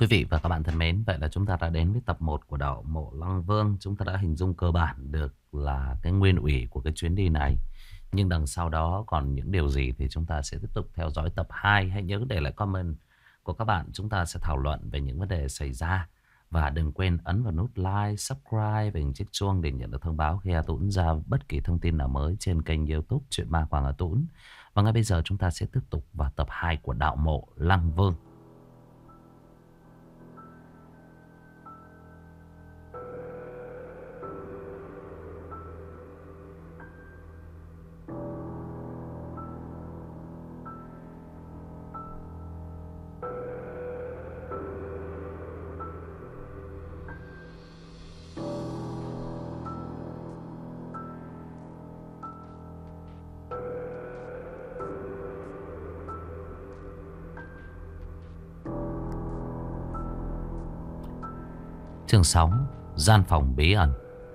Quý vị và các bạn thân mến, vậy là chúng ta đã đến với tập 1 của đạo mộ Lăng Vương. Chúng ta đã hình dung cơ bản được là cái nguyên ủy của cái chuyến đi này. Nhưng đằng sau đó còn những điều gì thì chúng ta sẽ tiếp tục theo dõi tập 2. Hãy nhớ để lại comment của các bạn. Chúng ta sẽ thảo luận về những vấn đề xảy ra. Và đừng quên ấn vào nút like, subscribe và hình chiếc chuông để nhận được thông báo khi A Tũng ra bất kỳ thông tin nào mới trên kênh YouTube Chuyện Ma Quảng A Tũng. Và ngay bây giờ chúng ta sẽ tiếp tục vào tập 2 của đạo mộ Lăng Vương. Chương 6. Gian phòng bí ẩn.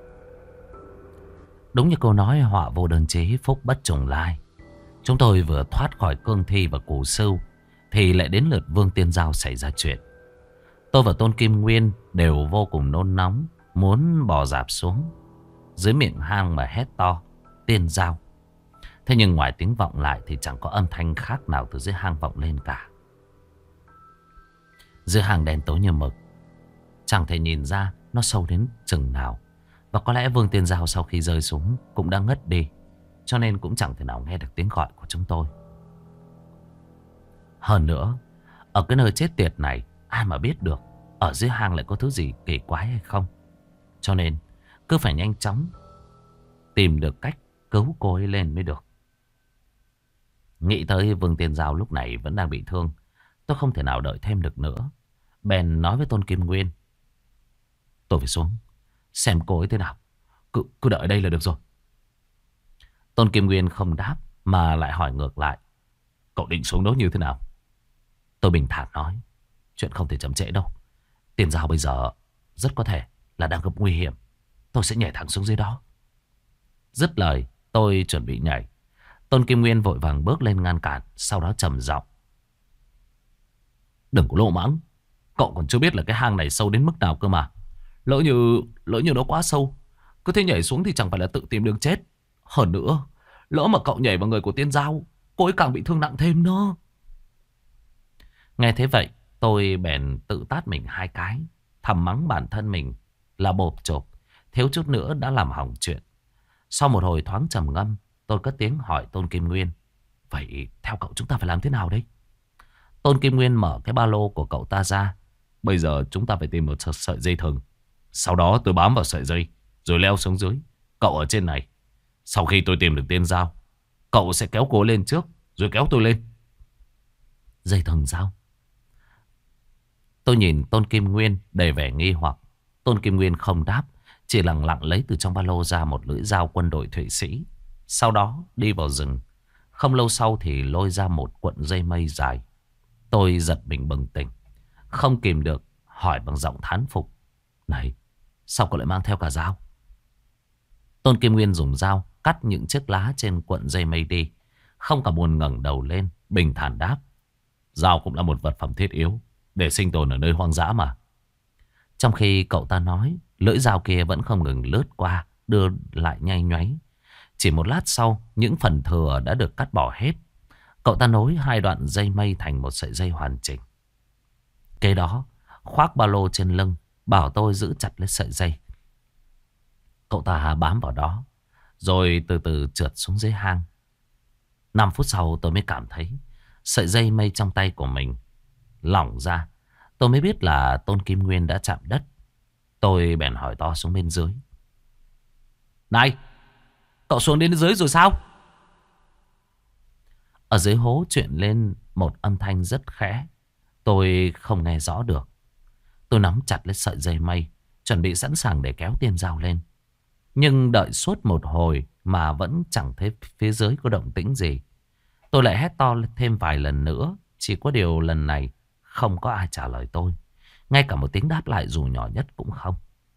Đúng như câu nói họa vô đơn chí, phúc bất trùng lai. Chúng tôi vừa thoát khỏi cương thi và củ sưu thì lại đến lượt Vương Tiên Giao xảy ra chuyện. Tôi và Tôn Kim Nguyên đều vô cùng nôn nóng, muốn bò dạp xuống dưới miệng hang mà hét to Tiên Giao. Thế nhưng ngoài tiếng vọng lại thì chẳng có âm thanh khác nào từ dưới hang vọng lên cả. Dưới hang đen tối như mực, chẳng thể nhìn ra nó sâu đến chừng nào. Và có lẽ Vương Tiên Giao sau khi rơi xuống cũng đã ngất đi, cho nên cũng chẳng thể nào nghe được tiếng gọi của chúng tôi. Hơn nữa, ở cái nơi chết tiệt này, ai mà biết được ở dưới hang lại có thứ gì kỳ quái hay không. Cho nên cứ phải nhanh chóng tìm được cách cứu cô ấy lên mới được. Nghĩ tới Vương Tiên Giao lúc này vẫn đang bị thương, tôi không thể nào đợi thêm được nữa. Bèn nói với Tôn Kim Nguyên: tôi phải xuống xem cô ấy thế nào. Cứ đợi ở đây là được rồi. Tôn Kim Nguyên không đáp mà lại hỏi ngược lại: cậu định xuống đó như thế nào? Tôi bình thản nói: chuyện không thể chậm trễ đâu. Tiên Giao bây giờ rất có thể là đang gặp nguy hiểm. Tôi sẽ nhảy thẳng xuống dưới đó. Dứt lời tôi chuẩn bị nhảy. Tôn Kim Nguyên vội vàng bước lên ngăn cản, sau đó trầm giọng: đừng có lô mãng. Cậu còn chưa biết là cái hang này sâu đến mức nào cơ mà. Lỡ như nó quá sâu, cứ thế nhảy xuống thì chẳng phải là tự tìm đường chết. Hơn nữa, lỡ mà cậu nhảy vào người của Tiên Giao, cô ấy càng bị thương nặng thêm đó. Nghe thế vậy, tôi bèn tự tát mình 2 cái, thầm mắng bản thân mình là bộp chộp, thiếu chút nữa đã làm hỏng chuyện. Sau một hồi thoáng trầm ngâm, tôi cất tiếng hỏi Tôn Kim Nguyên: vậy theo cậu chúng ta phải làm thế nào đây? Tôn Kim Nguyên mở cái ba lô của cậu ta ra: bây giờ chúng ta phải tìm một sợi dây thừng. Sau đó tôi bám vào sợi dây rồi leo xuống dưới. Cậu ở trên này. Sau khi tôi tìm được Tiên Giao, cậu sẽ kéo cô lên trước rồi kéo tôi lên. Dây thừng sao? Tôi nhìn Tôn Kim Nguyên đầy vẻ nghi hoặc. Tôn Kim Nguyên không đáp, chỉ lặng lặng lấy từ trong ba lô ra một lưỡi dao quân đội Thụy Sĩ. Sau đó đi vào rừng. Không lâu sau thì lôi ra một cuộn dây mây dài. Tôi giật mình bừng tỉnh, không kìm được hỏi bằng giọng thán phục: này, sao cậu lại mang theo cả dao? Tôn Kim Nguyên dùng dao cắt những chiếc lá trên cuộn dây mây đi, không cả buồn ngẩng đầu lên, bình thản đáp: dao cũng là một vật phẩm thiết yếu để sinh tồn ở nơi hoang dã mà. Trong khi cậu ta nói, lưỡi dao kia vẫn không ngừng lướt qua, đưa lại nhay nhoáy. Chỉ một lát sau, những phần thừa đã được cắt bỏ hết. Cậu ta nối 2 đoạn dây mây thành một sợi dây hoàn chỉnh. Kế đó, khoác ba lô trên lưng, bảo tôi giữ chặt lấy sợi dây. Cậu ta bám vào đó, rồi từ từ trượt xuống dưới hang. 5 phút sau tôi mới cảm thấy sợi dây mây trong tay của mình lỏng ra. Tôi mới biết là Tôn Kim Nguyên đã chạm đất. Tôi bèn hỏi to xuống bên dưới: này, cậu xuống đến dưới rồi sao? Ở dưới hố chuyện lên một âm thanh rất khẽ, tôi không nghe rõ được. Tôi nắm chặt lấy sợi dây mây, chuẩn bị sẵn sàng để kéo Tiên Giao lên. Nhưng đợi suốt một hồi mà vẫn chẳng thấy phía dưới có động tĩnh gì. Tôi lại hét to thêm vài lần nữa. Chỉ có điều lần này không có ai trả lời tôi. Ngay cả một tiếng đáp lại dù nhỏ nhất cũng không.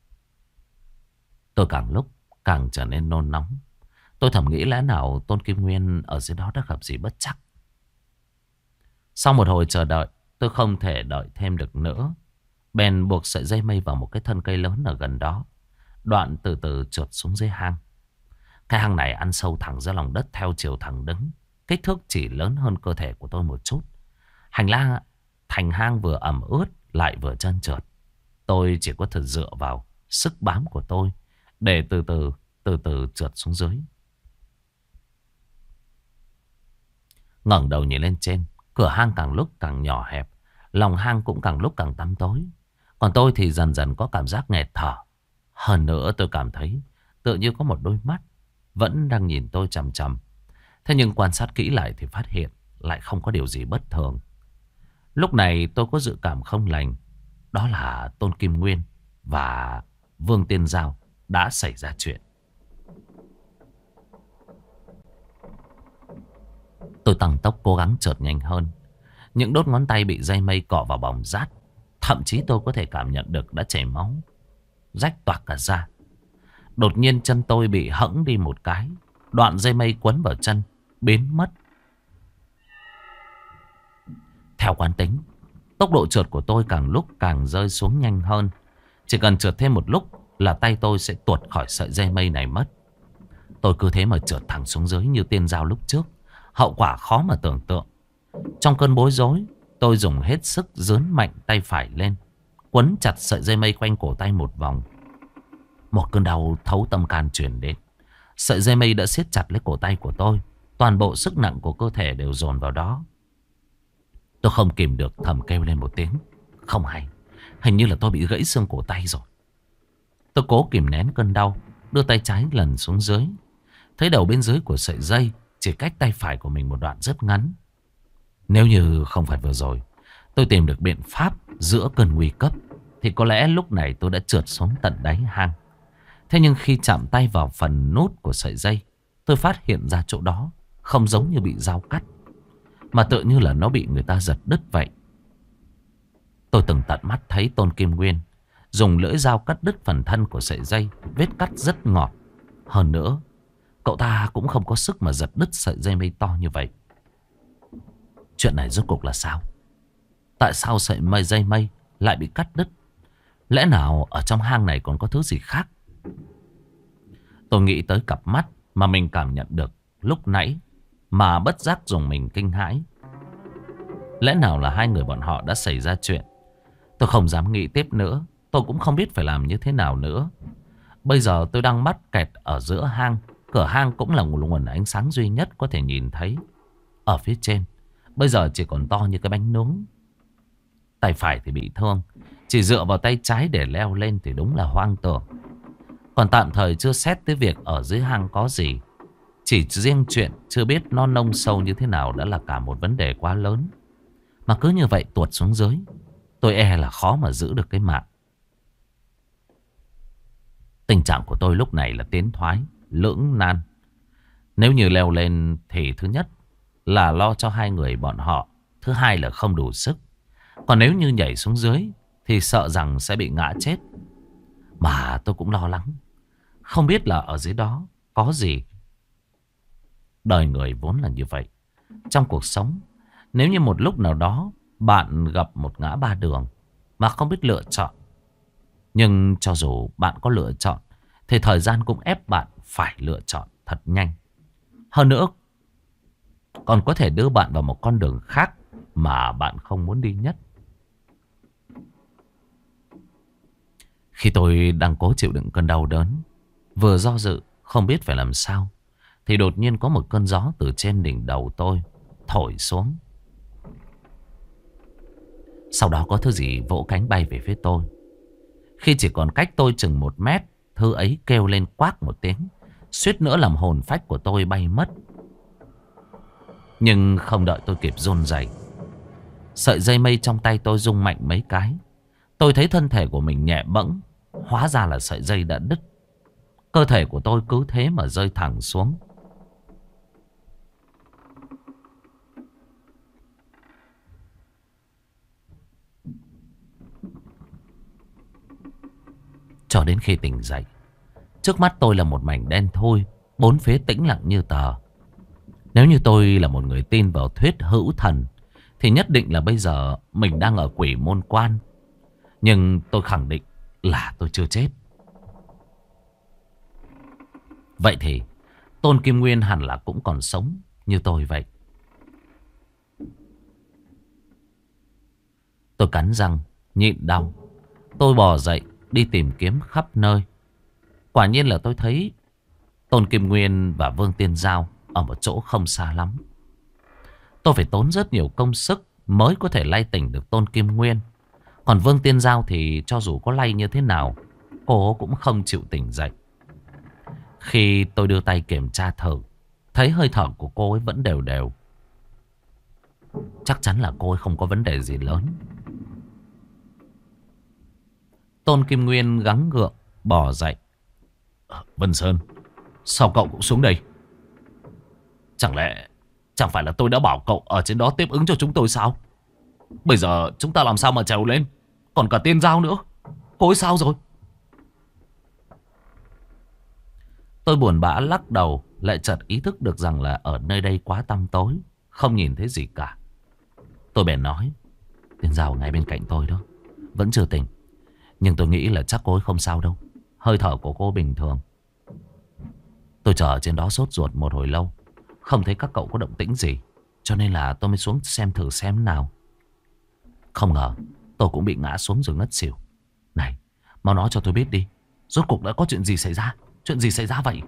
Tôi càng lúc càng trở nên nôn nóng. Tôi thầm nghĩ lẽ nào Tôn Kim Nguyên ở dưới đó đã gặp gì bất trắc. Sau một hồi chờ đợi, tôi không thể đợi thêm được nữa. Bèn buộc sợi dây mây vào một cái thân cây lớn ở gần đó. Đoạn từ từ trượt xuống dưới hang. Cái hang này ăn sâu thẳng ra lòng đất theo chiều thẳng đứng. Kích thước chỉ lớn hơn cơ thể của tôi một chút. Thành hang vừa ẩm ướt lại vừa trơn trượt. Tôi chỉ có thể dựa vào sức bám của tôi để từ từ trượt xuống dưới. Ngẩng đầu nhìn lên trên, cửa hang càng lúc càng nhỏ hẹp, lòng hang cũng càng lúc càng tăm tối. Còn tôi thì dần dần có cảm giác nghẹt thở. Hơn nữa tôi cảm thấy tựa như có một đôi mắt vẫn đang nhìn tôi chằm chằm. Thế nhưng quan sát kỹ lại thì phát hiện lại không có điều gì bất thường. Lúc này tôi có dự cảm không lành. Đó là Tôn Kim Nguyên và Vương Tiên Giao đã xảy ra chuyện. Tôi tăng tốc cố gắng trượt nhanh hơn. Những đốt ngón tay bị dây mây cọ vào bỏng rát. Thậm chí tôi có thể cảm nhận được đã chảy máu, rách toạc cả da. Đột nhiên chân tôi bị hẫng đi một cái. Đoạn dây mây quấn vào chân biến mất. Theo quán tính, tốc độ trượt của tôi càng lúc càng rơi xuống nhanh hơn. Chỉ cần trượt thêm một lúc là tay tôi sẽ tuột khỏi sợi dây mây này mất. Tôi cứ thế mà trượt thẳng xuống dưới như Tiên Giao lúc trước. Hậu quả khó mà tưởng tượng. Trong cơn bối rối, tôi dùng hết sức dướn mạnh tay phải lên, quấn chặt sợi dây mây quanh cổ tay một vòng. Một cơn đau thấu tâm can truyền đến. Sợi dây mây đã siết chặt lấy cổ tay của tôi. Toàn bộ sức nặng của cơ thể đều dồn vào đó. Tôi không kìm được thầm kêu lên một tiếng. Không hay, hình như là tôi bị gãy xương cổ tay rồi. Tôi cố kìm nén cơn đau, đưa tay trái lần xuống dưới. Thấy đầu bên dưới của sợi dây chỉ cách tay phải của mình một đoạn rất ngắn. Nếu như không phải vừa rồi tôi tìm được biện pháp giữa cơn nguy cấp, thì có lẽ lúc này tôi đã trượt xuống tận đáy hang. Thế nhưng khi chạm tay vào phần nút của sợi dây, tôi phát hiện ra chỗ đó không giống như bị dao cắt, mà tựa như là nó bị người ta giật đứt vậy. Tôi từng tận mắt thấy Tôn Kim Nguyên dùng lưỡi dao cắt đứt phần thân của sợi dây. Vết cắt rất ngọt. Hơn nữa, cậu ta cũng không có sức mà giật đứt sợi dây mây to như vậy. Chuyện này rốt cuộc là sao? Tại sao sợi dây mây lại bị cắt đứt? Lẽ nào ở trong hang này còn có thứ gì khác? Tôi nghĩ tới cặp mắt mà mình cảm nhận được lúc nãy, mà bất giác dùng mình kinh hãi. Lẽ nào là hai người bọn họ đã xảy ra chuyện? Tôi không dám nghĩ tiếp nữa. Tôi cũng không biết phải làm như thế nào nữa. Bây giờ tôi đang mắc kẹt ở giữa hang. Cửa hang cũng là nguồn ánh sáng duy nhất có thể nhìn thấy. Ở phía trên bây giờ chỉ còn to như cái bánh nướng. Tay phải thì bị thương, chỉ dựa vào tay trái để leo lên thì đúng là hoang tưởng. Còn tạm thời chưa xét tới việc ở dưới hang có gì. Chỉ riêng chuyện chưa biết nó nông sâu như thế nào đã là cả một vấn đề quá lớn. Mà cứ như vậy tuột xuống dưới, tôi e là khó mà giữ được cái mạng. Tình trạng của tôi lúc này là tiến thoái, lưỡng nan. Nếu như leo lên thì thứ nhất là lo cho hai người bọn họ, thứ hai là không đủ sức. Còn nếu như nhảy xuống dưới thì sợ rằng sẽ bị ngã chết. Mà tôi cũng lo lắng, không biết là ở dưới đó có gì. Đời người vốn là như vậy. Trong cuộc sống, nếu như một lúc nào đó bạn gặp một ngã ba đường mà không biết lựa chọn, nhưng cho dù bạn có lựa chọn thì thời gian cũng ép bạn phải lựa chọn thật nhanh. Hơn nữa, còn có thể đưa bạn vào một con đường khác mà bạn không muốn đi nhất. Khi tôi đang cố chịu đựng cơn đau đớn, vừa do dự không biết phải làm sao, thì đột nhiên có một cơn gió từ trên đỉnh đầu tôi thổi xuống. Sau đó có thứ gì vỗ cánh bay về phía tôi. Khi chỉ còn cách tôi chừng 1 mét, thứ ấy kêu lên quát một tiếng, suýt nữa làm hồn phách của tôi bay mất. Nhưng không đợi tôi kịp run rẩy, sợi dây mây trong tay tôi rung mạnh mấy cái. Tôi thấy thân thể của mình nhẹ bẫng. Hóa ra là sợi dây đã đứt. Cơ thể của tôi cứ thế mà rơi thẳng xuống. Cho đến khi tỉnh dậy, trước mắt tôi là một mảnh đen thui, bốn phía tĩnh lặng như tờ. Nếu như tôi là một người tin vào thuyết hữu thần, thì nhất định là bây giờ mình đang ở Quỷ Môn Quan. Nhưng tôi khẳng định là tôi chưa chết. Vậy thì Tôn Kim Nguyên hẳn là cũng còn sống như tôi vậy. Tôi cắn răng, nhịn đau. Tôi bò dậy, đi tìm kiếm khắp nơi. Quả nhiên là tôi thấy Tôn Kim Nguyên và Vương Tiên Giao ở một chỗ không xa lắm. Tôi phải tốn rất nhiều công sức mới có thể lay tỉnh được Tôn Kim Nguyên. Còn Vương Tiên Giao thì cho dù có lay như thế nào, cô cũng không chịu tỉnh dậy. Khi tôi đưa tay kiểm tra thử, thấy hơi thở của cô ấy vẫn đều đều. Chắc chắn là cô ấy không có vấn đề gì lớn. Tôn Kim Nguyên gắng gượng bò dậy. Vân Sơn, sao cậu cũng xuống đây? Chẳng phải là tôi đã bảo cậu ở trên đó tiếp ứng cho chúng tôi sao? Bây giờ chúng ta làm sao mà trèo lên? Còn cả Tiên Giao nữa, cô ấy sao rồi? Tôi buồn bã lắc đầu, lại chợt ý thức được rằng là ở nơi đây quá tăm tối, không nhìn thấy gì cả. Tôi bèn nói, Tiên Giao ngay bên cạnh tôi đó, vẫn chưa tỉnh. Nhưng tôi nghĩ là chắc cô ấy không sao đâu. Hơi thở của cô bình thường. Tôi chờ ở trên đó sốt ruột một hồi lâu, không thấy các cậu có động tĩnh gì, cho nên là tôi mới xuống xem thử xem nào. Không ngờ tôi cũng bị ngã xuống rồi ngất xỉu. Này, mau nói cho tôi biết đi, rốt cuộc đã có chuyện gì xảy ra? Chuyện gì xảy ra vậy?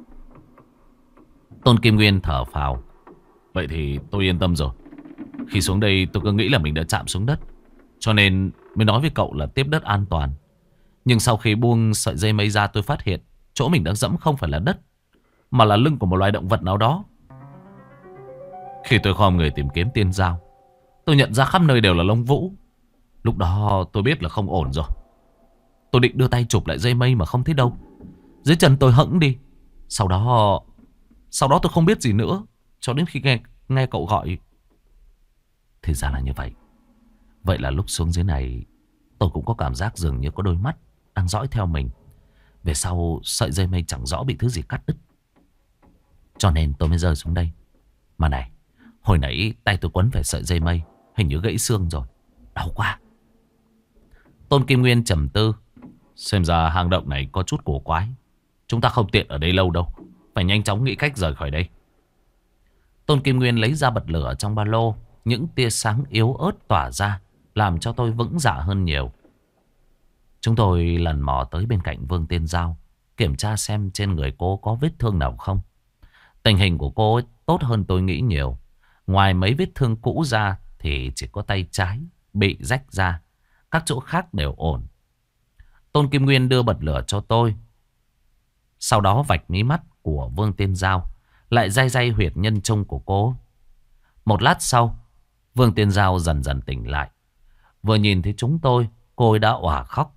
Tôn Kim Nguyên thở phào. Vậy thì tôi yên tâm rồi. Khi xuống đây tôi cứ nghĩ là mình đã chạm xuống đất, cho nên mới nói với cậu là tiếp đất an toàn. Nhưng sau khi buông sợi dây mây ra, tôi phát hiện chỗ mình đang dẫm không phải là đất, mà là lưng của một loài động vật nào đó. Khi tôi khom người tìm kiếm Tiên Giao, tôi nhận ra khắp nơi đều là lông vũ. Lúc đó tôi biết là không ổn rồi. Tôi định đưa tay chụp lại dây mây mà không thấy đâu. Dưới chân tôi hẫng đi. Sau đó tôi không biết gì nữa, cho đến khi nghe cậu gọi. Thì ra là như vậy. Vậy là lúc xuống dưới này, tôi cũng có cảm giác dường như có đôi mắt đang dõi theo mình. Về sau sợi dây mây chẳng rõ bị thứ gì cắt đứt, cho nên tôi mới rơi xuống đây. Mà này, hồi nãy tay tôi quấn phải sợi dây mây, hình như gãy xương rồi. Đau quá. Tôn Kim Nguyên trầm tư. Xem ra hang động này có chút cổ quái. Chúng ta không tiện ở đây lâu đâu, phải nhanh chóng nghĩ cách rời khỏi đây. Tôn Kim Nguyên lấy ra bật lửa trong ba lô. Những tia sáng yếu ớt tỏa ra, làm cho tôi vững dạ hơn nhiều. Chúng tôi lần mò tới bên cạnh Vương Tiên Giao, kiểm tra xem trên người cô có vết thương nào không. Tình hình của cô ấy tốt hơn tôi nghĩ nhiều. Ngoài mấy vết thương cũ ra thì chỉ có tay trái bị rách ra, các chỗ khác đều ổn. Tôn Kim Nguyên đưa bật lửa cho tôi, sau đó vạch mí mắt của Vương Tiên Giao, lại day day huyệt nhân trung của cô. Một lát sau, Vương Tiên Giao dần dần tỉnh lại. Vừa nhìn thấy chúng tôi, cô ấy đã òa khóc.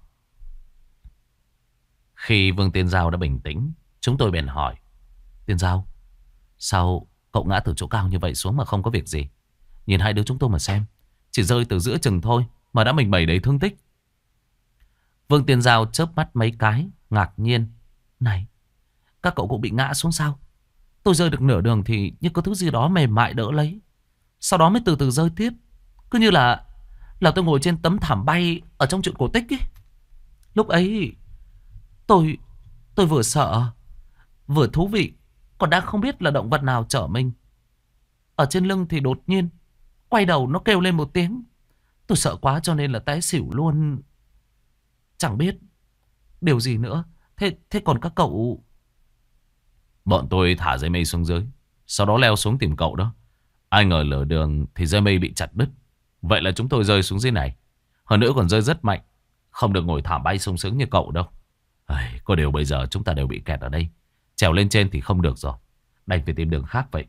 Khi Vương Tiên Giao đã bình tĩnh, chúng tôi bèn hỏi, Tiên Giao, sao cậu ngã từ chỗ cao như vậy xuống mà không có việc gì? Nhìn hai đứa chúng tôi mà xem, chỉ rơi từ giữa chừng thôi mà đã mình bày đầy thương tích. Vương Tiên Giao chớp mắt mấy cái, ngạc nhiên. Này, các cậu cũng bị ngã xuống sao? Tôi rơi được nửa đường thì như có thứ gì đó mềm mại đỡ lấy, sau đó mới từ từ rơi tiếp. Cứ như là tôi ngồi trên tấm thảm bay ở trong truyện cổ tích ấy. Lúc ấy tôi vừa sợ vừa thú vị, còn đang không biết là động vật nào chở mình. Ở trên lưng thì đột nhiên quay đầu nó kêu lên một tiếng. Tôi sợ quá cho nên là té xỉu luôn. Chẳng biết điều gì nữa. Thế còn các cậu? Bọn tôi thả dây mây xuống dưới, sau đó leo xuống tìm cậu đó. Ai ngờ lỡ đường thì dây mây bị chặt đứt. Vậy là chúng tôi rơi xuống dưới này. Hơn nữa còn rơi rất mạnh, không được ngồi thảm bay sung sướng như cậu đâu. Có điều bây giờ chúng ta đều bị kẹt ở đây, trèo lên trên thì không được rồi, đành phải tìm đường khác vậy.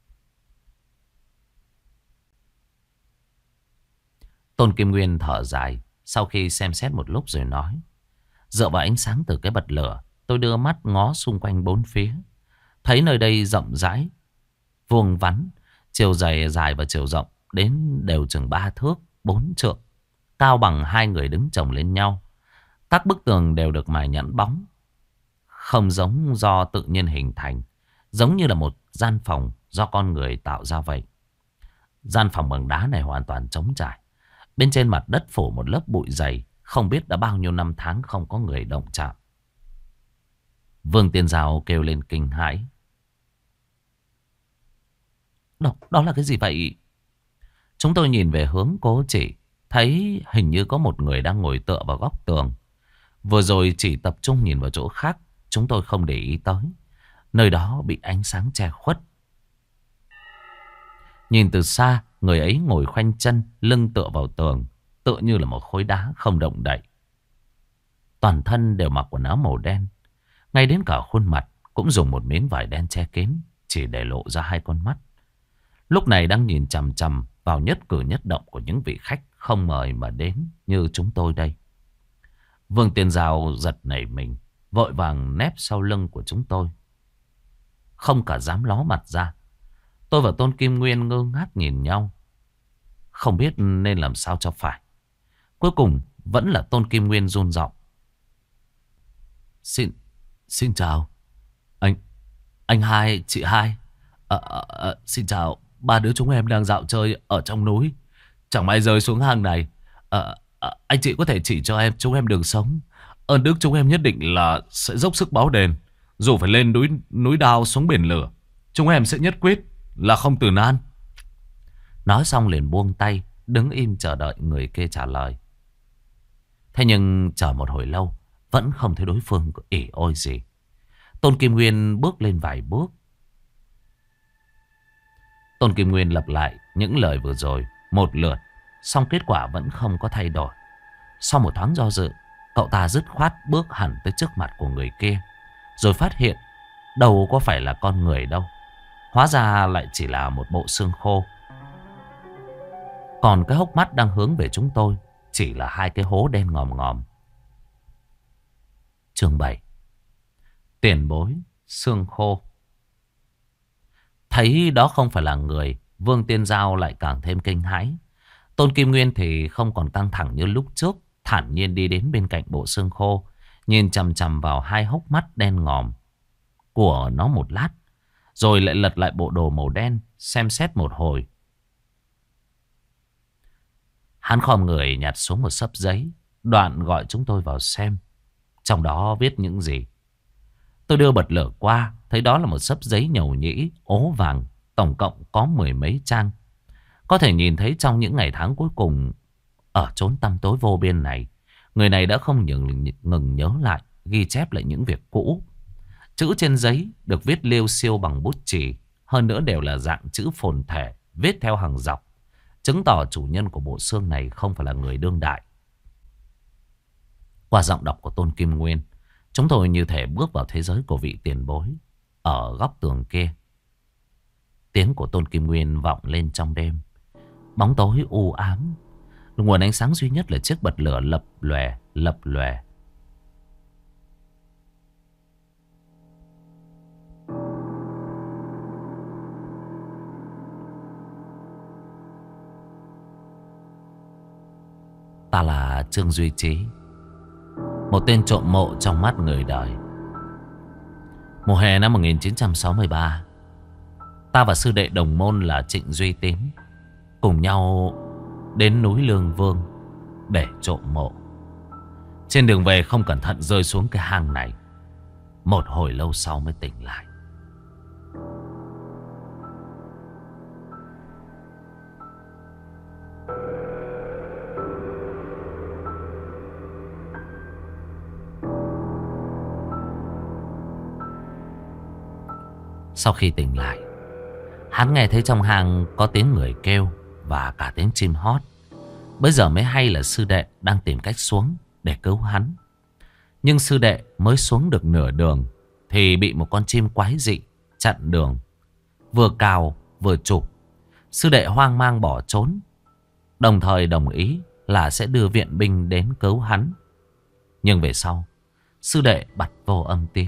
Tôn Kim Nguyên thở dài, sau khi xem xét một lúc rồi nói. Dựa vào ánh sáng từ cái bật lửa, tôi đưa mắt ngó xung quanh bốn phía. Thấy nơi đây rộng rãi, vuông vắn, chiều dài và chiều rộng đến đều chừng 3 thước, 4 trượng, cao bằng hai người đứng chồng lên nhau. Các bức tường đều được mài nhẵn bóng, không giống do tự nhiên hình thành, giống như là một gian phòng do con người tạo ra vậy. Gian phòng bằng đá này hoàn toàn trống trải. Bên trên mặt đất phủ một lớp bụi dày, Không biết đã bao nhiêu năm tháng không có người động chạm. Vương Tiên Giao kêu lên kinh hãi. Đó là cái gì vậy? Chúng tôi nhìn về hướng cô chỉ, thấy hình như có một người đang ngồi tựa vào góc tường. Vừa rồi chỉ tập trung nhìn vào chỗ khác, chúng tôi không để ý tới. Nơi đó bị ánh sáng che khuất. Nhìn từ xa, người ấy ngồi khoanh chân, lưng tựa vào tường, tựa như là một khối đá không động đậy. Toàn thân đều mặc quần áo màu đen, ngay đến cả khuôn mặt cũng dùng một miếng vải đen che kín, chỉ để lộ ra hai con mắt. Lúc này đang nhìn chằm chằm vào nhất cử nhất động của những vị khách không mời mà đến như chúng tôi đây. Vương Tiên Giao giật nảy mình, vội vàng nép sau lưng của chúng tôi, không cả dám ló mặt ra. Tôi và Tôn Kim Nguyên ngơ ngác nhìn nhau, không biết nên làm sao cho phải. Cuối cùng vẫn là Tôn Kim Nguyên run giọng. Xin chào. Anh hai, chị hai. Xin chào. Ba đứa chúng em đang dạo chơi ở trong núi, chẳng may rơi xuống hang này. Anh chị có thể chỉ cho chúng em đường sống. Ơn đức chúng em nhất định là sẽ dốc sức báo đền. Dù phải lên núi đao xuống biển lửa, chúng em sẽ nhất quyết là không từ nan. Nói xong liền buông tay, đứng im chờ đợi người kia trả lời. Thế nhưng chờ một hồi lâu vẫn không thấy đối phương có ỉ ôi gì. Tôn Kim Nguyên bước lên vài bước. Tôn Kim Nguyên lặp lại những lời vừa rồi một lượt, song kết quả vẫn không có thay đổi. Sau một thoáng do dự, cậu ta dứt khoát bước hẳn tới trước mặt của người kia, rồi phát hiện đâu có phải là con người đâu. Hóa ra lại chỉ là một bộ xương khô. Còn cái hốc mắt đang hướng về chúng tôi chỉ là hai cái hố đen ngòm ngòm. Chương 7. Tiền bối xương khô. Thấy đó không phải là người, Vương Tiên Giao lại càng thêm kinh hãi. Tôn Kim Nguyên thì không còn căng thẳng như lúc trước, thản nhiên đi đến bên cạnh bộ xương khô, nhìn chằm chằm vào hai hốc mắt đen ngòm của nó một lát, rồi lại lật lại bộ đồ màu đen, xem xét một hồi. Hắn khom người nhặt xuống một xấp giấy, đoạn gọi chúng tôi vào xem. Trong đó viết những gì? Tôi đưa bật lửa qua, thấy đó là một xấp giấy nhầu nhĩ, ố vàng, tổng cộng có 10 mấy trang. Có thể nhìn thấy trong những ngày tháng cuối cùng ở chốn tăm tối vô biên này, người này đã không ngừng nhớ lại, ghi chép lại những việc cũ. Chữ trên giấy được viết liêu xiêu bằng bút chì, hơn nữa đều là dạng chữ phồn thể, viết theo hàng dọc, chứng tỏ chủ nhân của bộ xương này không phải là người đương đại. Qua giọng đọc của Tôn Kim Nguyên, chúng tôi như thể bước vào thế giới của vị tiền bối ở góc tường kia. Tiếng của Tôn Kim Nguyên vọng lên trong đêm. Bóng tối u ám, nguồn ánh sáng duy nhất là chiếc bật lửa lập lòe. Ta là Trương Duy Trí, một tên trộm mộ trong mắt người đời. Mùa hè năm 1963, ta và sư đệ đồng môn là Trịnh Duy Tín cùng nhau đến núi Lương Vương để trộm mộ. Trên đường về không cẩn thận rơi xuống cái hang này. Một hồi lâu sau mới tỉnh lại. Sau khi tỉnh lại, hắn nghe thấy trong hang có tiếng người kêu và cả tiếng chim hót. Bây giờ mới hay là sư đệ đang tìm cách xuống để cứu hắn. Nhưng sư đệ mới xuống được nửa đường thì bị một con chim quái dị chặn đường, vừa cào vừa chụp. Sư đệ hoang mang bỏ trốn, đồng thời đồng ý là sẽ đưa viện binh đến cứu hắn. Nhưng về sau, sư đệ bặt vô âm tín.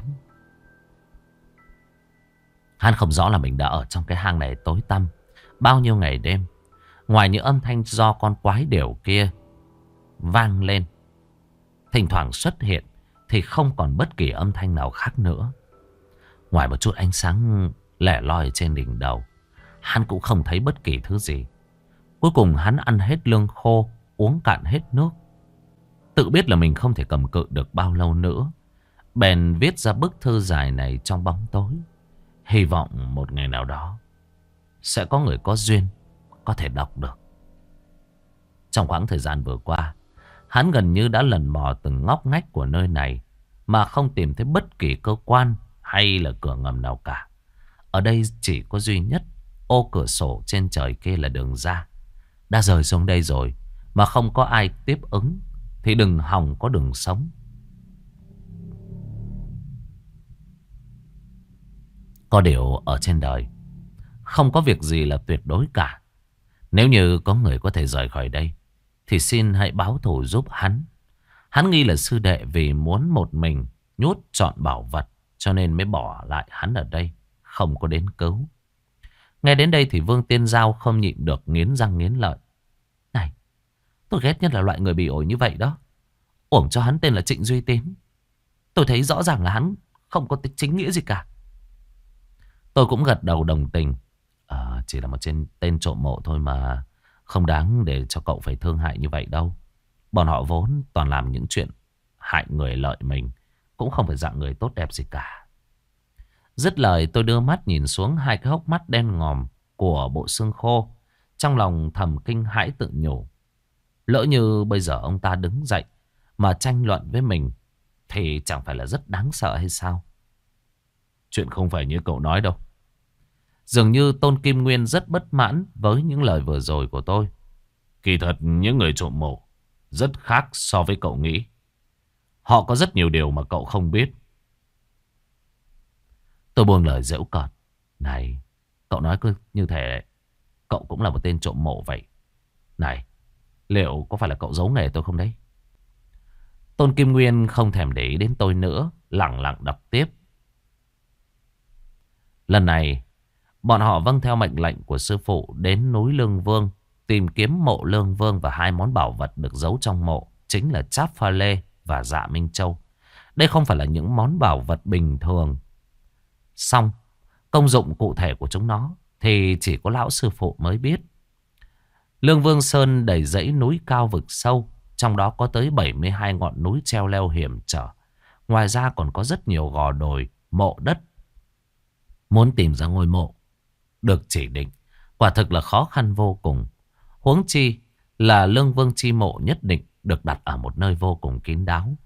Hắn không rõ là mình đã ở trong cái hang này tối tăm bao nhiêu ngày đêm. Ngoài những âm thanh do con quái điểu kia vang lên, thỉnh thoảng xuất hiện, thì không còn bất kỳ âm thanh nào khác nữa. Ngoài một chút ánh sáng lẻ loi trên đỉnh đầu, hắn cũng không thấy bất kỳ thứ gì. Cuối cùng hắn ăn hết lương khô, uống cạn hết nước. Tự biết là mình không thể cầm cự được bao lâu nữa, bèn viết ra bức thư dài này trong bóng tối. Hy vọng một ngày nào đó sẽ có người có duyên có thể đọc được. Trong khoảng thời gian vừa qua, hắn gần như đã lần mò từng ngóc ngách của nơi này mà không tìm thấy bất kỳ cơ quan hay là cửa ngầm nào cả. Ở đây chỉ có duy nhất ô cửa sổ trên trời kia là đường ra. Đã rời xuống đây rồi mà không có ai tiếp ứng thì đừng hòng có đường sống. Có điều ở trên đời không có việc gì là tuyệt đối cả. Nếu như có người có thể rời khỏi đây thì xin hãy báo thù giúp hắn. Hắn nghi là sư đệ vì muốn một mình nhốt trọn bảo vật cho nên mới bỏ lại hắn ở đây, không có đến cứu. Nghe đến đây thì Vương Tiên Giao không nhịn được nghiến răng nghiến lợi. Này, tôi ghét nhất là loại người bị ổi như vậy đó. Uổng cho hắn tên là Trịnh Duy Tín. Tôi thấy rõ ràng là hắn không có chính nghĩa gì cả. Tôi cũng gật đầu đồng tình. Chỉ là một tên trộm mộ thôi mà, không đáng để cho cậu phải thương hại như vậy đâu. Bọn họ vốn toàn làm những chuyện hại người lợi mình, cũng không phải dạng người tốt đẹp gì cả. Dứt lời tôi đưa mắt nhìn xuống hai cái hốc mắt đen ngòm của bộ xương khô. Trong lòng thầm kinh hãi tự nhủ. Lỡ như bây giờ ông ta đứng dậy mà tranh luận với mình thì chẳng phải là rất đáng sợ hay sao? Chuyện không phải như cậu nói đâu. Dường như Tôn Kim Nguyên rất bất mãn với những lời vừa rồi của tôi. Kỳ thật những người trộm mộ rất khác so với cậu nghĩ. Họ có rất nhiều điều mà cậu không biết. Tôi buông lời giễu cợt. Này, cậu nói cứ như thế cậu cũng là một tên trộm mộ vậy. Này, liệu có phải là cậu giấu nghề tôi không đấy? Tôn Kim Nguyên không thèm để ý đến tôi nữa, lẳng lặng đọc tiếp. Lần này, bọn họ vâng theo mệnh lệnh của sư phụ đến núi Lương Vương, tìm kiếm mộ Lương Vương và hai món bảo vật được giấu trong mộ, chính là Cháp Pha Lê và Dạ Minh Châu. Đây không phải là những món bảo vật bình thường. Xong, công dụng cụ thể của chúng nó thì chỉ có lão sư phụ mới biết. Lương Vương Sơn đầy dãy núi cao vực sâu, trong đó có tới 72 ngọn núi treo leo hiểm trở. Ngoài ra còn có rất nhiều gò đồi, mộ đất. Muốn tìm ra ngôi mộ được chỉ định, quả thực là khó khăn vô cùng. Huống chi là Lương Vương chi mộ nhất định được đặt ở một nơi vô cùng kín đáo.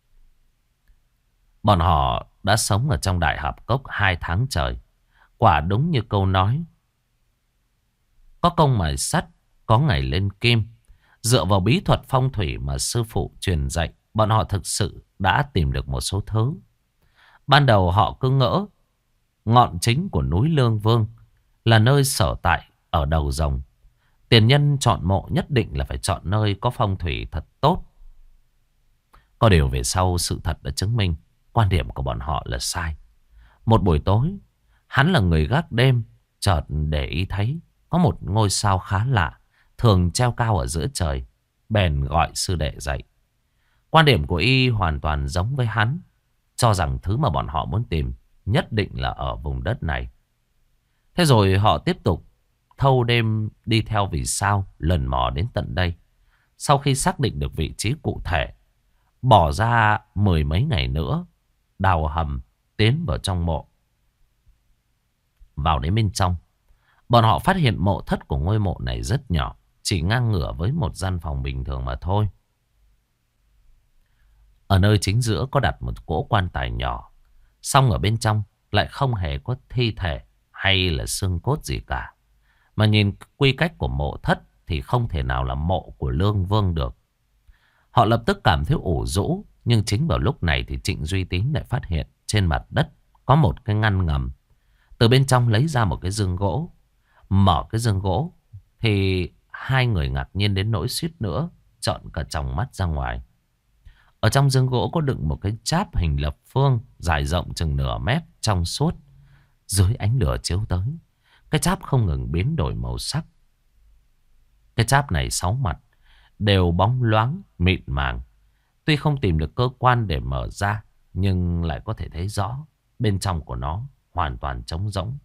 Bọn họ đã sống ở trong Đại Hạp Cốc 2 tháng trời. Quả đúng như câu nói. Có công mài sắt, có ngày lên kim. Dựa vào bí thuật phong thủy mà sư phụ truyền dạy, bọn họ thực sự đã tìm được một số thứ. Ban đầu họ cứ ngỡ ngọn chính của núi Lương Vương là nơi sở tại ở đầu rồng. Tiền nhân chọn mộ nhất định là phải chọn nơi có phong thủy thật tốt. Có điều về sau sự thật đã chứng minh quan điểm của bọn họ là sai. Một buổi tối, hắn là người gác đêm, chợt để ý thấy có một ngôi sao khá lạ, thường treo cao ở giữa trời, bèn gọi sư đệ dậy. Quan điểm của y hoàn toàn giống với hắn, cho rằng thứ mà bọn họ muốn tìm nhất định là ở vùng đất này. Thế rồi họ tiếp tục thâu đêm đi theo vì sao lần mò đến tận đây. Sau khi xác định được vị trí cụ thể, bỏ ra 10 mấy ngày nữa, đào hầm tiến vào trong mộ. Vào đến bên trong, bọn họ phát hiện mộ thất của ngôi mộ này rất nhỏ, chỉ ngang ngửa với một gian phòng bình thường mà thôi. Ở nơi chính giữa có đặt một cỗ quan tài nhỏ, song ở bên trong lại không hề có thi thể hay là xương cốt gì cả. Mà nhìn quy cách của mộ thất thì không thể nào là mộ của Lương Vương được. Họ lập tức cảm thấy ủ rũ. Nhưng chính vào lúc này thì Trịnh Duy Tín lại phát hiện trên mặt đất có một cái ngăn ngầm. Từ bên trong lấy ra một cái giường gỗ. Mở cái giường gỗ thì hai người ngạc nhiên đến nỗi suýt nữa trợn cả tròng mắt ra ngoài. Ở trong giường gỗ có đựng một cái cháp hình lập phương dài rộng chừng nửa mét, trong suốt. Dưới ánh lửa chiếu tới, cái cháp không ngừng biến đổi màu sắc. Cái cháp này 6 mặt đều bóng loáng, mịn màng. Tuy không tìm được cơ quan để mở ra, nhưng lại có thể thấy rõ bên trong của nó hoàn toàn trống rỗng.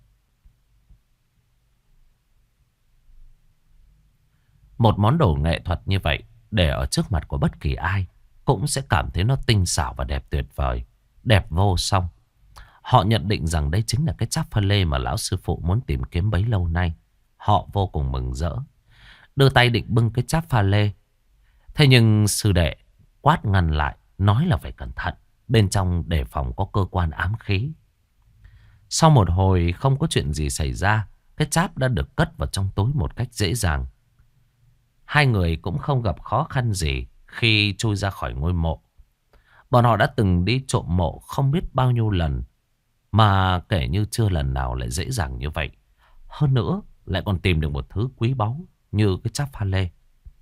Một món đồ nghệ thuật như vậy để ở trước mặt của bất kỳ ai cũng sẽ cảm thấy nó tinh xảo và đẹp tuyệt vời. Đẹp vô song. Họ nhận định rằng đây chính là cái cháp pha lê mà lão sư phụ muốn tìm kiếm bấy lâu nay. Họ vô cùng mừng rỡ, đưa tay định bưng cái cháp pha lê. Thế nhưng sư đệ quát ngăn lại, nói là phải cẩn thận, bên trong đề phòng có cơ quan ám khí. Sau một hồi không có chuyện gì xảy ra, cái cháp đã được cất vào trong túi một cách dễ dàng. Hai người cũng không gặp khó khăn gì khi chui ra khỏi ngôi mộ. Bọn họ đã từng đi trộm mộ không biết bao nhiêu lần, mà kể như chưa lần nào lại dễ dàng như vậy. Hơn nữa lại còn tìm được một thứ quý báu như cái cháp pha lê.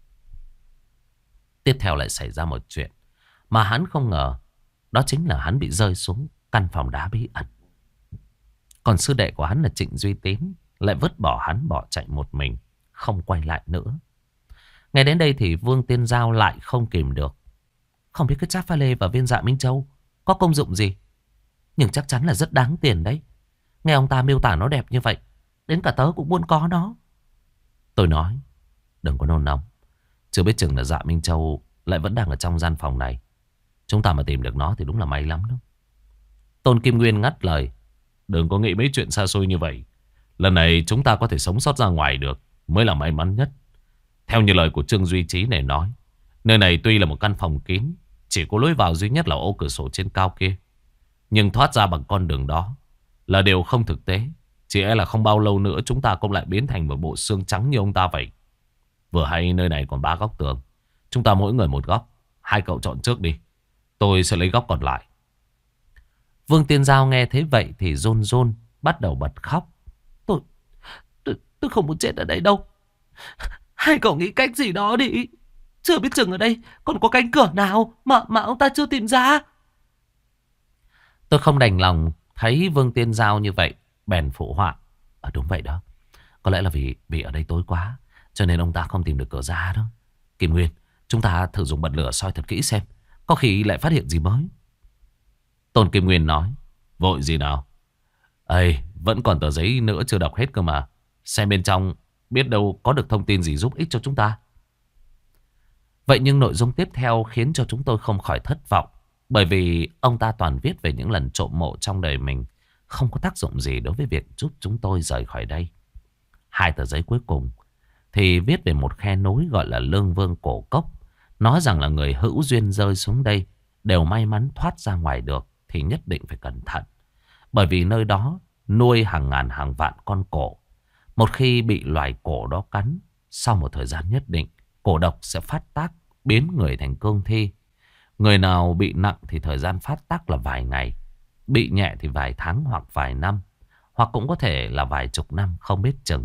Tiếp theo lại xảy ra một chuyện mà hắn không ngờ. Đó chính là hắn bị rơi xuống căn phòng đá bí ẩn. Còn sư đệ của hắn là Trịnh Duy Tín lại vứt bỏ hắn bỏ chạy một mình, không quay lại nữa. Ngay đến đây thì Vương Tiên Giao lại không kìm được. Không biết cái cháp pha lê và viên dạ Minh Châu có công dụng gì, nhưng chắc chắn là rất đáng tiền đấy. Nghe ông ta miêu tả nó đẹp như vậy, đến cả tớ cũng muốn có nó. Tôi nói, đừng có nôn nóng. Chưa biết chừng là dạ Minh Châu lại vẫn đang ở trong gian phòng này. Chúng ta mà tìm được nó thì đúng là may lắm đó. Tôn Kim Nguyên ngắt lời, đừng có nghĩ mấy chuyện xa xôi như vậy. Lần này chúng ta có thể sống sót ra ngoài được mới là may mắn nhất. Theo như lời của Trương Duy Trí này nói, nơi này tuy là một căn phòng kín, chỉ có lối vào duy nhất là ô cửa sổ trên cao kia, nhưng thoát ra bằng con đường đó là điều không thực tế. Chỉ e là không bao lâu nữa chúng ta cũng lại biến thành một bộ xương trắng như ông ta vậy. Vừa hay nơi này còn 3 góc tường, chúng ta mỗi người một góc. Hai cậu chọn trước đi, tôi sẽ lấy góc còn lại. Vương Tiên Giao nghe thấy vậy thì run run, bắt đầu bật khóc. Tôi không muốn chết ở đây đâu. Hai cậu nghĩ cách gì đó đi. Chưa biết chừng ở đây còn có cánh cửa nào mà ông ta chưa tìm ra. Tôi không đành lòng thấy Vương Tiên Giao như vậy, bèn phụ họa. Đúng vậy đó. Có lẽ là vì ở đây tối quá, cho nên ông ta không tìm được cửa ra đó. Kim Nguyên, chúng ta thử dùng bật lửa soi thật kỹ xem, có khi lại phát hiện gì mới. Tôn Kim Nguyên nói, vội gì nào. Ây, vẫn còn tờ giấy nữa chưa đọc hết cơ mà. Xem bên trong, biết đâu có được thông tin gì giúp ích cho chúng ta. Vậy nhưng nội dung tiếp theo khiến cho chúng tôi không khỏi thất vọng. Bởi vì ông ta toàn viết về những lần trộm mộ trong đời mình, không có tác dụng gì đối với việc giúp chúng tôi rời khỏi đây. Hai tờ giấy cuối cùng thì viết về một khe núi gọi là Lương Vương Cổ Cốc. Nói rằng là người hữu duyên rơi xuống đây đều may mắn thoát ra ngoài được thì nhất định phải cẩn thận. Bởi vì nơi đó nuôi hàng ngàn hàng vạn con cổ. Một khi bị loài cổ đó cắn, sau một thời gian nhất định, cổ độc sẽ phát tác, biến người thành cương thi. Người nào bị nặng thì thời gian phát tác là vài ngày, bị nhẹ thì vài tháng hoặc vài năm, hoặc cũng có thể là vài chục năm, không biết chừng.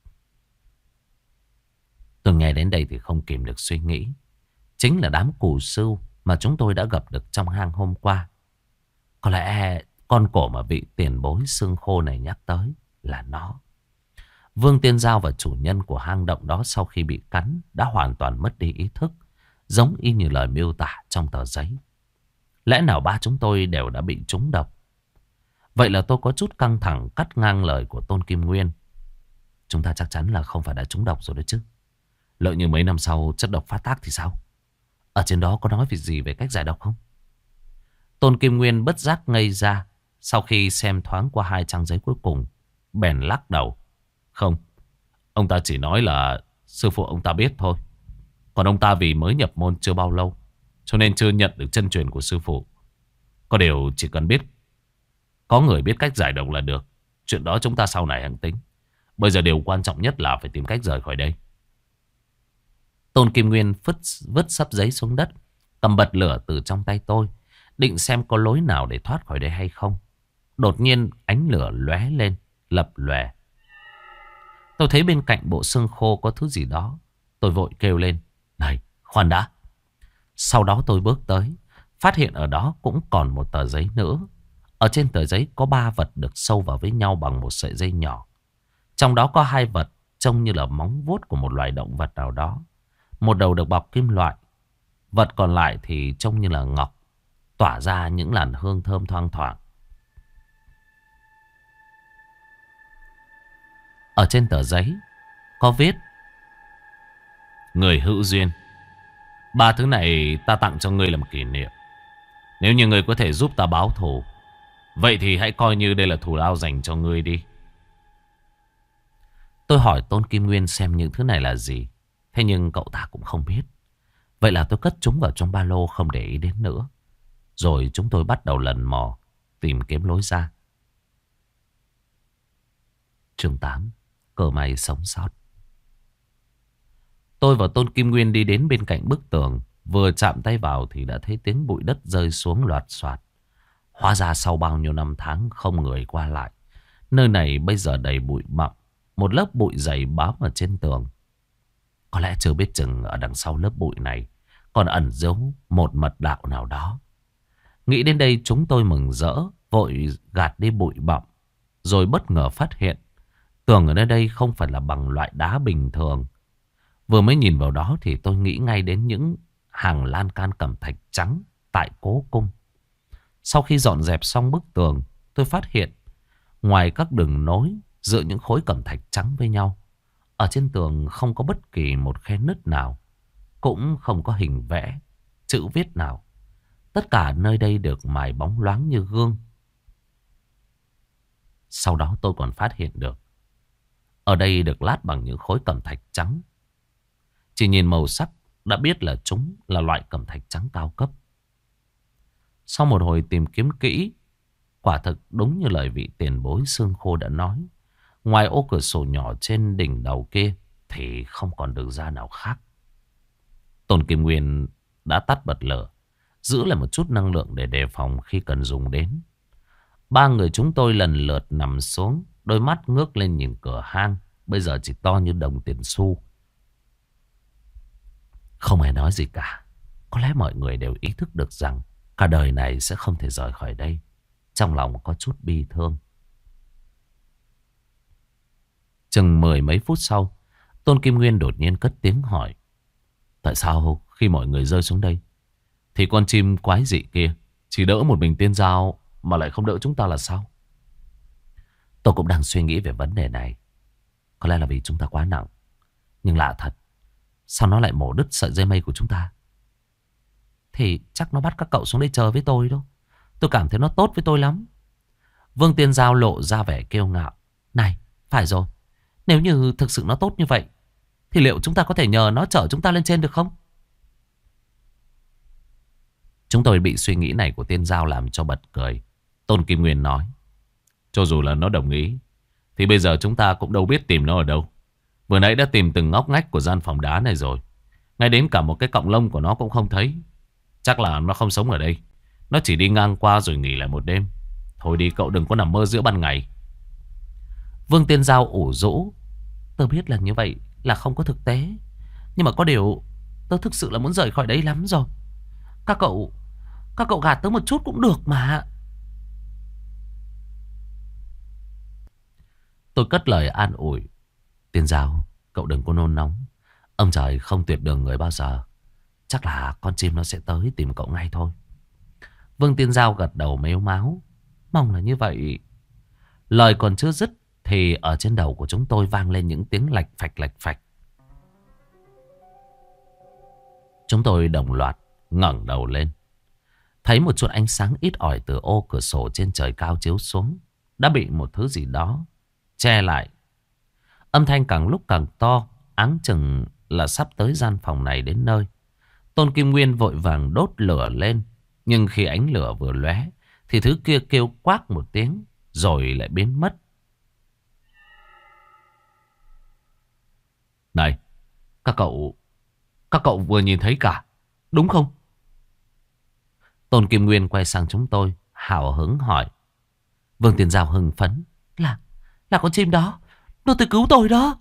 Tôi nghe đến đây thì không kìm được suy nghĩ. Chính là đám cù sưu mà chúng tôi đã gặp được trong hang hôm qua. Có lẽ con cổ mà vị tiền bối xương khô này nhắc tới là nó. Vương Tiên Giao và chủ nhân của hang động đó sau khi bị cắn đã hoàn toàn mất đi ý thức, giống y như lời miêu tả trong tờ giấy. Lẽ nào ba chúng tôi đều đã bị trúng độc? Vậy là tôi có chút căng thẳng cắt ngang lời của Tôn Kim Nguyên. Chúng ta chắc chắn là không phải đã trúng độc rồi đấy chứ. Lỡ như mấy năm sau chất độc phát tác thì sao? Ở trên đó có nói gì về cách giải độc không? Tôn Kim Nguyên bất giác ngây ra. Sau khi xem thoáng qua 2 trang giấy cuối cùng, bèn lắc đầu. Không, ông ta chỉ nói là sư phụ ông ta biết thôi. Còn ông ta vì mới nhập môn chưa bao lâu, cho nên chưa nhận được chân truyền của sư phụ. Có điều chỉ cần biết, có người biết cách giải độc là được. Chuyện đó chúng ta sau này hãng tính. Bây giờ điều quan trọng nhất là phải tìm cách rời khỏi đây. Tôn Kim Nguyên vứt sấp giấy xuống đất, cầm bật lửa từ trong tay tôi, định xem có lối nào để thoát khỏi đây hay không. Đột nhiên ánh lửa lóe lên, lập lòe. Tôi thấy bên cạnh bộ xương khô có thứ gì đó. Tôi vội kêu lên, này, khoan đã. Sau đó tôi bước tới, phát hiện ở đó cũng còn một tờ giấy nữa. Ở trên tờ giấy có 3 vật được sâu vào với nhau bằng một sợi dây nhỏ. Trong đó có 2 vật trông như là móng vuốt của một loài động vật nào đó. Một đầu được bọc kim loại, vật còn lại thì trông như là ngọc, tỏa ra những làn hương thơm thoang thoảng. Ở trên tờ giấy có viết: người hữu duyên Ba thứ này ta tặng cho ngươi làm kỷ niệm. Nếu như ngươi có thể giúp ta báo thù, vậy thì hãy coi như đây là thù lao dành cho ngươi đi. Tôi hỏi Tôn Kim Nguyên xem những thứ này là gì. Thế nhưng cậu ta cũng không biết. Vậy là tôi cất chúng vào trong ba lô không để ý đến nữa. Rồi chúng tôi bắt đầu lần mò tìm kiếm lối ra. Chương 8. Cơ may sống sót. Tôi và Tôn Kim Nguyên đi đến bên cạnh bức tường. Vừa chạm tay vào thì đã thấy tiếng bụi đất rơi xuống loạt soạt. Hóa ra sau bao nhiêu năm tháng không người qua lại, nơi này bây giờ đầy bụi bặm. Một lớp bụi dày bám ở trên tường. Có lẽ chưa biết chừng ở đằng sau lớp bụi này còn ẩn giấu một mật đạo nào đó. Nghĩ đến đây chúng tôi mừng rỡ, vội gạt đi bụi bặm. Rồi bất ngờ phát hiện tường ở nơi đây không phải là bằng loại đá bình thường. Vừa mới nhìn vào đó thì tôi nghĩ ngay đến những hàng lan can cẩm thạch trắng tại cố cung. Sau khi dọn dẹp xong bức tường, tôi phát hiện ngoài các đường nối giữa những khối cẩm thạch trắng với nhau, ở trên tường không có bất kỳ một khe nứt nào, cũng không có hình vẽ, chữ viết nào. Tất cả nơi đây được mài bóng loáng như gương. Sau đó tôi còn phát hiện được ở đây được lát bằng những khối cẩm thạch trắng. Chỉ nhìn màu sắc đã biết là chúng là loại cẩm thạch trắng cao cấp. Sau một hồi tìm kiếm kỹ, quả thực đúng như lời vị tiền bối xương khô đã nói. Ngoài ô cửa sổ nhỏ trên đỉnh đầu kia thì không còn đường ra nào khác. Tôn Kim Nguyên đã tắt bật lửa, giữ lại một chút năng lượng để đề phòng khi cần dùng đến. Ba người chúng tôi lần lượt nằm xuống, đôi mắt ngước lên nhìn cửa hang, bây giờ chỉ to như đồng tiền xu. Không ai nói gì cả. Có lẽ mọi người đều ý thức được rằng cả đời này sẽ không thể rời khỏi đây. Trong lòng có chút bi thương. Chừng mười mấy phút sau, Tôn Kim Nguyên đột nhiên cất tiếng hỏi: tại sao khi mọi người rơi xuống đây thì con chim quái dị kia chỉ đỡ một mình Tiên Giao mà lại không đỡ chúng ta là sao? Tôi cũng đang suy nghĩ về vấn đề này. Có lẽ là vì chúng ta quá nặng. Nhưng lạ thật, sao nó lại mổ đứt sợi dây mây của chúng ta? Thì chắc nó bắt các cậu xuống đây chờ với tôi đâu. Tôi cảm thấy nó tốt với tôi lắm. Vương Tiên Giao lộ ra vẻ kiêu ngạo. Này, phải rồi, nếu như thực sự nó tốt như vậy thì liệu chúng ta có thể nhờ nó chở chúng ta lên trên được không? Chúng tôi bị suy nghĩ này của Tiên Giao làm cho bật cười. Tôn Kim Nguyên nói: cho dù là nó đồng ý thì bây giờ chúng ta cũng đâu biết tìm nó ở đâu. Vừa nãy đã tìm từng ngóc ngách của gian phòng đá này rồi, ngay đến cả một cái cọng lông của nó cũng không thấy. Chắc là nó không sống ở đây. Nó chỉ đi ngang qua rồi nghỉ lại một đêm. Thôi đi, cậu đừng có nằm mơ giữa ban ngày. Vương Tiên Giao ủ rũ: tôi biết là như vậy là không có thực tế, nhưng mà có điều tôi thực sự là muốn rời khỏi đây lắm rồi. Các cậu gạt tớ một chút cũng được mà. Tôi cất lời an ủi: Tiên Giao, cậu đừng có nôn nóng. Ông trời không tuyệt đường người bao giờ. Chắc là con chim nó sẽ tới tìm cậu ngay thôi. Vương Tiên Giao gật đầu mếu máo: mong là như vậy. Lời còn chưa dứt thì ở trên đầu của chúng tôi vang lên những tiếng lạch phạch lạch phạch. Chúng tôi đồng loạt ngẩng đầu lên, thấy một chút ánh sáng ít ỏi từ ô cửa sổ trên trời cao chiếu xuống, đã bị một thứ gì đó che lại. Âm thanh càng lúc càng to, áng chừng là sắp tới gian phòng này đến nơi. Tôn Kim Nguyên vội vàng đốt lửa lên, nhưng khi ánh lửa vừa lóe thì thứ kia kêu quác một tiếng rồi lại biến mất. Này, các cậu vừa nhìn thấy cả, đúng không? Tôn Kim Nguyên quay sang chúng tôi, hào hứng hỏi. Vương Tiên Giao hưng phấn: Là con chim đó, nó tới cứu tôi đó.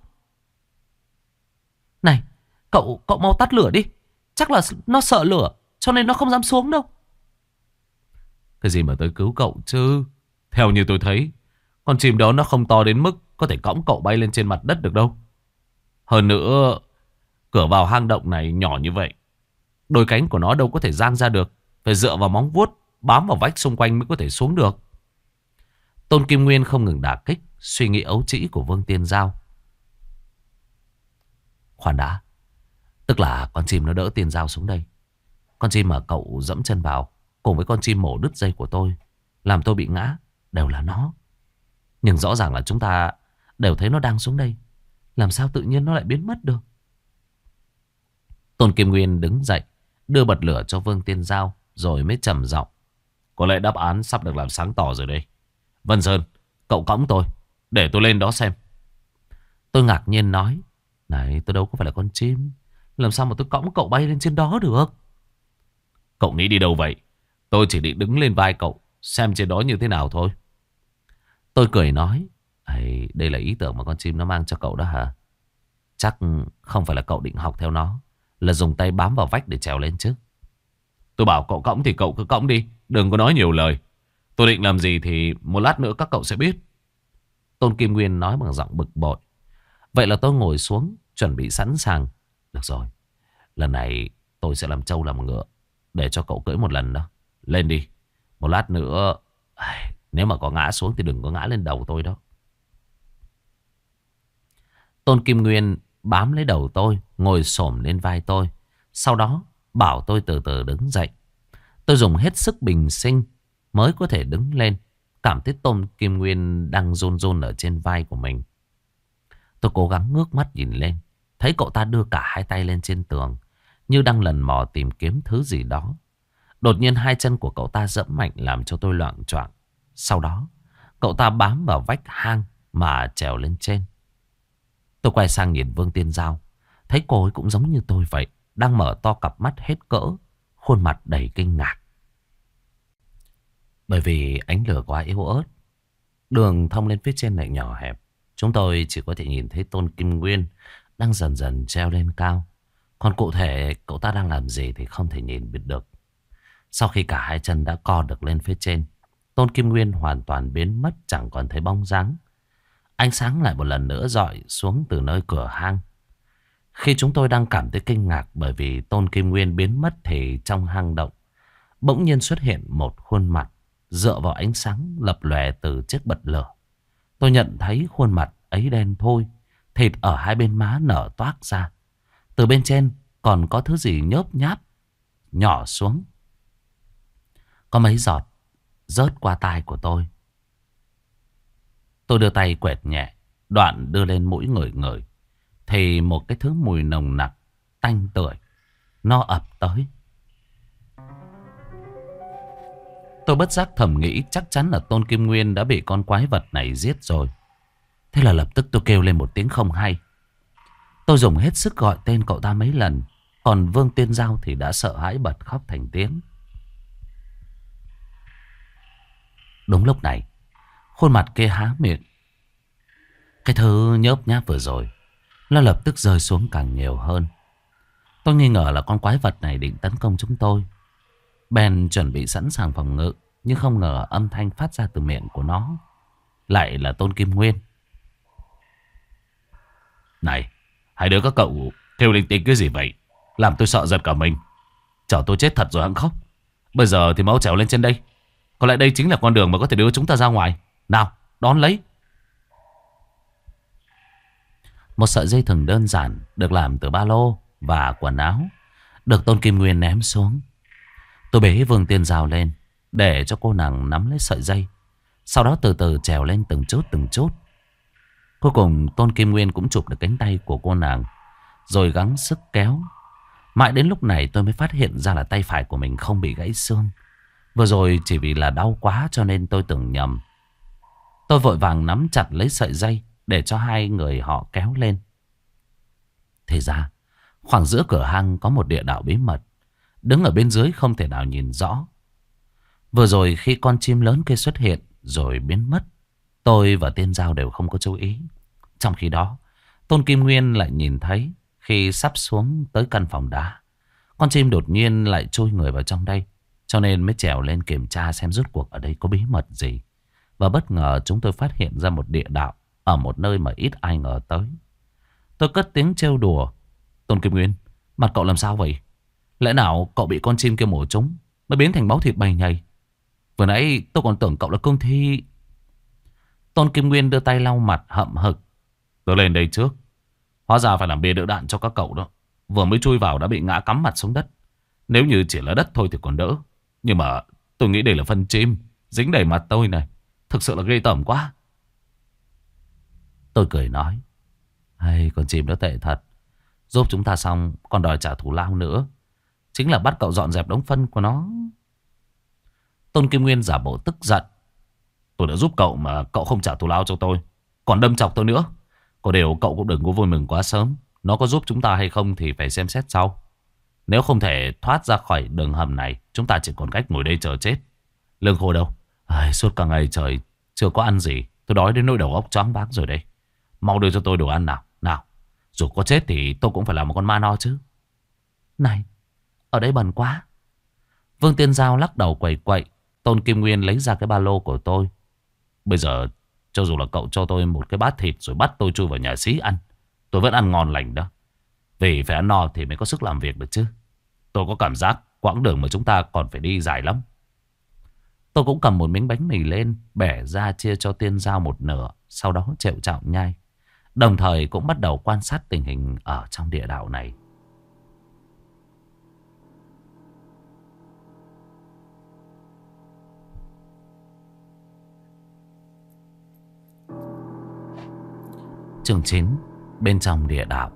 Này, cậu mau tắt lửa đi. Chắc là nó sợ lửa cho nên nó không dám xuống đâu. Cái gì mà tới cứu cậu chứ? Theo như tôi thấy, con chim đó nó không to đến mức có thể cõng cậu bay lên trên mặt đất được đâu. Hơn nữa, cửa vào hang động này nhỏ như vậy, đôi cánh của nó đâu có thể dang ra được. Phải dựa vào móng vuốt bám vào vách xung quanh mới có thể xuống được. Tôn Kim Nguyên không ngừng đả kích suy nghĩ ấu trĩ của Vương Tiên Giao. Khoan đã, Tức là con chim nó đỡ Tiên Giao xuống đây. Con chim mà cậu dẫm chân vào cùng với con chim mổ đứt dây của tôi, làm tôi bị ngã, đều là nó. Nhưng rõ ràng là chúng ta đều thấy nó đang xuống đây. Làm sao tự nhiên nó lại biến mất được? Tôn Kim Nguyên đứng dậy, đưa bật lửa cho Vương Tiên Giao, rồi mới trầm giọng: có lẽ đáp án sắp được làm sáng tỏ rồi đây. Vân Sơn, cậu cõng tôi, để tôi lên đó xem. Tôi ngạc nhiên nói: này, tôi đâu có phải là con chim, làm sao mà tôi cõng cậu bay lên trên đó được? Cậu nghĩ đi đâu vậy? Tôi chỉ định đứng lên vai cậu, xem trên đó như thế nào thôi. Tôi cười nói: đây là ý tưởng mà con chim nó mang cho cậu đó hả? Chắc không phải là cậu định học theo nó, là dùng tay bám vào vách để trèo lên chứ? Tôi bảo cậu cõng thì cậu cứ cõng đi, đừng có nói nhiều lời. Tôi định làm gì thì một lát nữa các cậu sẽ biết. Tôn Kim Nguyên nói bằng giọng bực bội. Vậy là tôi ngồi xuống, chuẩn bị sẵn sàng. Được rồi, lần này tôi sẽ làm trâu làm ngựa, để cho cậu cưỡi một lần đó. Lên đi, một lát nữa nếu mà có ngã xuống thì đừng có ngã lên đầu tôi đó. Tôn Kim Nguyên bám lấy đầu tôi, ngồi xổm lên vai tôi. Sau đó bảo tôi từ từ đứng dậy. Tôi dùng hết sức bình sinh mới có thể đứng lên, cảm thấy Tôn Kim Nguyên đang run run ở trên vai của mình. Tôi cố gắng ngước mắt nhìn lên, thấy cậu ta đưa cả hai tay lên trên tường, như đang lần mò tìm kiếm thứ gì đó. Đột nhiên hai chân của cậu ta giẫm mạnh làm cho tôi loạng choạng. Sau đó cậu ta bám vào vách hang mà trèo lên trên. Tôi quay sang nhìn Vương Tiên Giao, thấy cô ấy cũng giống như tôi vậy, đang mở to cặp mắt hết cỡ, khuôn mặt đầy kinh ngạc. Bởi vì ánh lửa quá yếu ớt, đường thông lên phía trên lại nhỏ hẹp, chúng tôi chỉ có thể nhìn thấy Tôn Kim Nguyên đang dần dần treo lên cao. Còn cụ thể cậu ta đang làm gì thì không thể nhìn biết được. Sau khi cả hai chân đã co được lên phía trên, Tôn Kim Nguyên hoàn toàn biến mất, chẳng còn thấy bóng dáng. Ánh sáng lại một lần nữa rọi xuống từ nơi cửa hang. Khi chúng tôi đang cảm thấy kinh ngạc bởi vì Tôn Kim Nguyên biến mất, thì trong hang động bỗng nhiên xuất hiện một khuôn mặt dựa vào ánh sáng lập lòe từ chiếc bật lửa. Tôi nhận thấy khuôn mặt ấy đen thui, thịt ở hai bên má nở toác ra. Từ bên trên còn có thứ gì nhớp nháp nhỏ xuống. Có mấy giọt rớt qua tai của tôi. Tôi đưa tay quẹt nhẹ, đoạn đưa lên mũi ngửi ngửi, thì một cái thứ mùi nồng nặc tanh tưởi nó ập tới. Tôi bất giác thầm nghĩ chắc chắn là Tôn Kim Nguyên đã bị con quái vật này giết rồi. Thế là lập tức tôi kêu lên một tiếng không hay. Tôi dùng hết sức gọi tên cậu ta mấy lần, còn Vương Tiên Giao thì đã sợ hãi bật khóc thành tiếng. Đúng lúc này, khuôn mặt kia há miệng. Cái thứ nhớp nháp vừa rồi nó lập tức rơi xuống càng nhiều hơn. Tôi nghi ngờ là con quái vật này định tấn công chúng tôi, bèn chuẩn bị sẵn sàng phòng ngự. Nhưng không ngờ âm thanh phát ra từ miệng của nó lại là Tôn Kim Nguyên. Này, hai đứa các cậu kêu linh tinh cái gì vậy? Làm tôi sợ giật cả mình. Chờ tôi chết thật rồi hẵng khóc. Bây giờ thì máu trèo lên trên đây. Có lẽ đây chính là con đường mà có thể đưa chúng ta ra ngoài. Nào, đón lấy. Một sợi dây thừng đơn giản được làm từ ba lô và quần áo được Tôn Kim Nguyên ném xuống. Tôi bế Vương Tiên Giao lên để cho cô nàng nắm lấy sợi dây, sau đó từ từ trèo lên từng chút từng chút. Cuối cùng Tôn Kim Nguyên cũng chụp được cánh tay của cô nàng, rồi gắng sức kéo. Mãi đến lúc này tôi mới phát hiện ra là tay phải của mình không bị gãy xương. Vừa rồi chỉ vì là đau quá cho nên tôi tưởng nhầm. Tôi vội vàng nắm chặt lấy sợi dây để cho hai người họ kéo lên. Thì ra khoảng giữa cửa hang có một địa đạo bí mật. Đứng ở bên dưới không thể nào nhìn rõ. Vừa rồi khi con chim lớn kia xuất hiện rồi biến mất, tôi và Tiên Giao đều không có chú ý. Trong khi đó Tôn Kim Nguyên lại nhìn thấy khi sắp xuống tới căn phòng đá, con chim đột nhiên lại chui người vào trong đây, cho nên mới trèo lên kiểm tra xem rốt cuộc ở đây có bí mật gì. Và bất ngờ chúng tôi phát hiện ra một địa đạo ở một nơi mà ít ai ngờ tới. Tôi cất tiếng trêu đùa: Tôn Kim Nguyên, mặt cậu làm sao vậy? Lẽ nào cậu bị con chim kia mổ trúng mới biến thành máu thịt bầy nhầy? Vừa nãy tôi còn tưởng cậu là cương thi. Tôn Kim Nguyên đưa tay lau mặt hậm hực: Tôi lên đây trước, hóa ra phải làm bia đỡ đạn cho các cậu đó. vừa mới chui vào đã bị ngã cắm mặt xuống đất. Nếu như chỉ là đất thôi thì còn đỡ. Nhưng mà tôi nghĩ đây là phân chim dính đầy mặt tôi này. Thực sự là ghê tởm quá. Tôi cười nói, hay con chim đó tệ thật. Giúp chúng ta xong còn đòi trả thù lao nữa. Chính là bắt cậu dọn dẹp đống phân của nó. Tôn Kim Nguyên giả bộ tức giận. Tôi đã giúp cậu mà cậu không trả thù lao cho tôi, còn đâm chọc tôi nữa. Có điều cậu cũng đừng có vui mừng quá sớm. Nó có giúp chúng ta hay không thì phải xem xét sau. Nếu không thể thoát ra khỏi đường hầm này, chúng ta chỉ còn cách ngồi đây chờ chết. Lương khô đâu? Suốt cả ngày trời chưa có ăn gì. Tôi đói đến nỗi đầu óc choáng váng rồi đây. Mau đưa cho tôi đồ ăn nào. Nào, dù có chết thì tôi cũng phải là một con ma no chứ. Này, ở đây bẩn quá. Vương Tiên Giao lắc đầu quẩy quậy. Tôn Kim Nguyên lấy ra cái ba lô của tôi. Bây giờ cho dù là cậu cho tôi một cái bát thịt rồi bắt tôi chui vào nhà xí ăn, tôi vẫn ăn ngon lành đó. Vì phải ăn no thì mới có sức làm việc được chứ. Tôi có cảm giác quãng đường mà chúng ta còn phải đi dài lắm. Tôi cũng cầm một miếng bánh mì lên, bẻ ra chia cho Tiên Giao một nửa, sau đó trẹo chạo nhai. Đồng thời cũng bắt đầu quan sát tình hình ở trong địa đạo này. Chương 9. Bên trong địa đạo.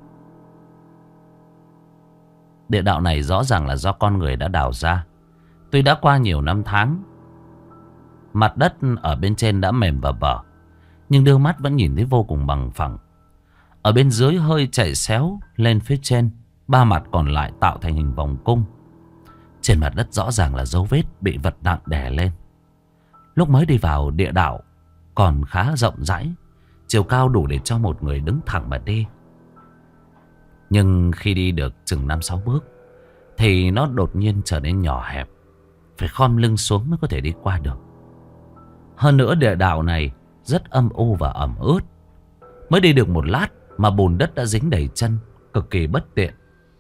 Địa đạo này rõ ràng là do con người đã đào ra. Tuy đã qua nhiều năm tháng, mặt đất ở bên trên đã mềm và bở, nhưng đưa mắt vẫn nhìn thấy vô cùng bằng phẳng. Ở bên dưới hơi chạy xéo lên phía trên, ba mặt còn lại tạo thành hình vòng cung. Trên mặt đất rõ ràng là dấu vết bị vật nặng đè lên. Lúc mới đi vào địa đạo còn khá rộng rãi, chiều cao đủ để cho một người đứng thẳng mà đi. Nhưng khi đi được chừng 5-6 bước thì nó đột nhiên trở nên nhỏ hẹp, phải khom lưng xuống mới có thể đi qua được. Hơn nữa địa đạo này rất âm u và ẩm ướt. Mới đi được một lát mà bùn đất đã dính đầy chân, cực kỳ bất tiện.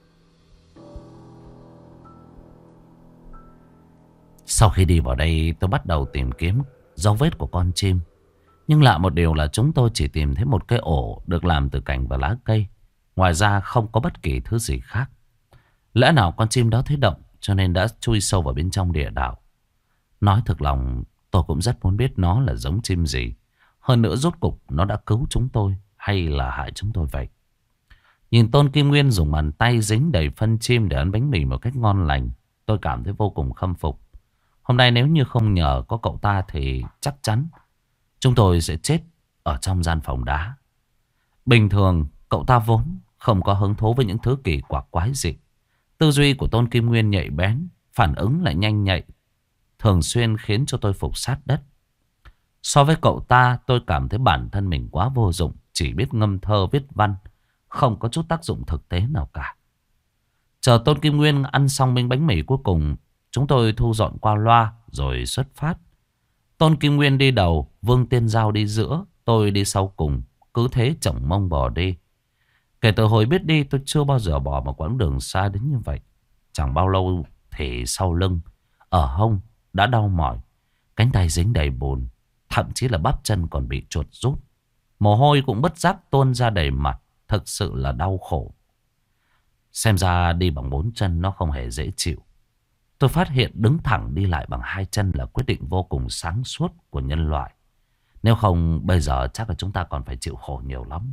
Sau khi đi vào đây, tôi bắt đầu tìm kiếm dấu vết của con chim. Nhưng lạ một điều là chúng tôi chỉ tìm thấy một cái ổ được làm từ cành và lá cây. Ngoài ra không có bất kỳ thứ gì khác. Lẽ nào con chim đó thấy động cho nên đã chui sâu vào bên trong địa đạo. Nói thực lòng, tôi cũng rất muốn biết nó là giống chim gì. Hơn nữa rốt cục nó đã cứu chúng tôi hay là hại chúng tôi vậy. Nhìn Tôn Kim Nguyên dùng bàn tay dính đầy phân chim để ăn bánh mì một cách ngon lành, tôi cảm thấy vô cùng khâm phục. Hôm nay nếu như không nhờ có cậu ta thì chắc chắn chúng tôi sẽ chết ở trong gian phòng đá. Bình thường cậu ta vốn không có hứng thú với những thứ kỳ quặc quái dị. Tư duy của Tôn Kim Nguyên nhạy bén, phản ứng lại nhanh nhạy, thường xuyên khiến cho tôi phục sát đất. So với cậu ta, tôi cảm thấy bản thân mình quá vô dụng, chỉ biết ngâm thơ viết văn, không có chút tác dụng thực tế nào cả. Chờ Tôn Kim Nguyên ăn xong miếng bánh mì cuối cùng, chúng tôi thu dọn qua loa rồi xuất phát. Tôn Kim Nguyên đi đầu, Vương Tiên Giao đi giữa, tôi đi sau cùng, cứ thế chổng mông bò đi. Kể từ hồi biết đi, tôi chưa bao giờ bỏ một quãng đường xa đến như vậy. Chẳng bao lâu thì sau lưng, ở hông đã đau mỏi, cánh tay dính đầy bùn, thậm chí là bắp chân còn bị chuột rút. Mồ hôi cũng bất giác tuôn ra đầy mặt, thực sự là đau khổ. Xem ra đi bằng 4 chân nó không hề dễ chịu. Tôi phát hiện đứng thẳng đi lại bằng 2 chân là quyết định vô cùng sáng suốt của nhân loại. Nếu không bây giờ chắc là chúng ta còn phải chịu khổ nhiều lắm.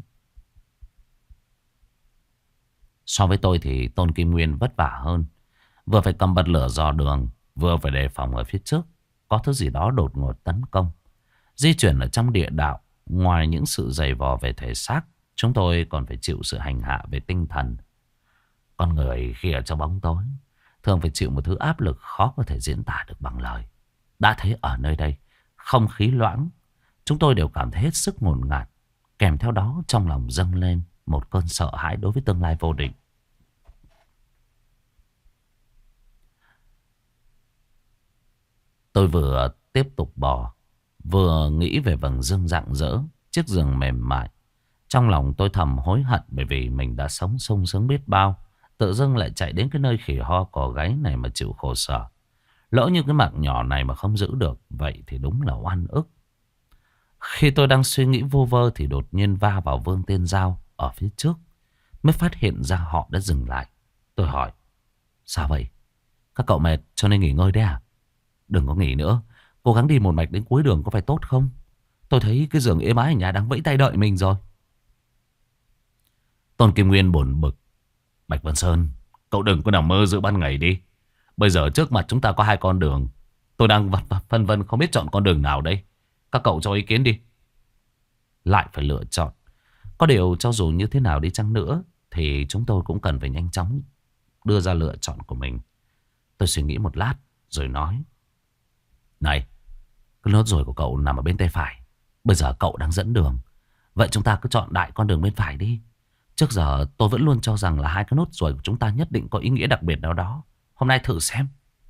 So với tôi thì Tôn Kim Nguyên vất vả hơn. Vừa phải cầm bật lửa dò đường, vừa phải đề phòng ở phía trước có thứ gì đó đột ngột tấn công. Di chuyển ở trong địa đạo, ngoài những sự dày vò về thể xác, chúng tôi còn phải chịu sự hành hạ về tinh thần. Con người khi ở trong bóng tối thường phải chịu một thứ áp lực khó có thể diễn tả được bằng lời. Đã thấy ở nơi đây không khí loãng, chúng tôi đều cảm thấy hết sức ngột ngạt. Kèm theo đó trong lòng dâng lên một cơn sợ hãi đối với tương lai vô định. Tôi vừa tiếp tục bò, vừa nghĩ về vầng dương rạng rỡ, chiếc giường mềm mại. Trong lòng tôi thầm hối hận bởi vì mình đã sống sung sướng biết bao, tự dưng lại chạy đến cái nơi khỉ ho cò gáy này mà chịu khổ sở. Lỡ như cái mạng nhỏ này mà không giữ được, vậy thì đúng là oan ức. Khi tôi đang suy nghĩ vô vơ thì đột nhiên va vào Vương Tiên Giao ở phía trước. mới phát hiện ra họ đã dừng lại. Tôi hỏi, sao vậy? Các cậu mệt cho nên nghỉ ngơi đấy à? Đừng có nghỉ nữa, cố gắng đi một mạch đến cuối đường có phải tốt không? Tôi thấy cái giường êm ái ở nhà đang vẫy tay đợi mình rồi. Tôn Kim Nguyên buồn bực. Bạch Vân Sơn, cậu đừng có nằm mơ giữa ban ngày đi. Bây giờ trước mặt chúng ta có 2 con đường. Tôi đang phân vân không biết chọn con đường nào đây. Các cậu cho ý kiến đi. Lại phải lựa chọn. Có điều cho dù như thế nào đi chăng nữa thì chúng tôi cũng cần phải nhanh chóng đưa ra lựa chọn của mình. Tôi suy nghĩ một lát rồi nói, này, cái nốt ruồi của cậu nằm ở bên tay phải. Bây giờ cậu đang dẫn đường, vậy chúng ta cứ chọn đại con đường bên phải đi. Trước giờ tôi vẫn luôn cho rằng là 2 cái nốt ruồi của chúng ta nhất định có ý nghĩa đặc biệt nào đó. Hôm nay thử xem.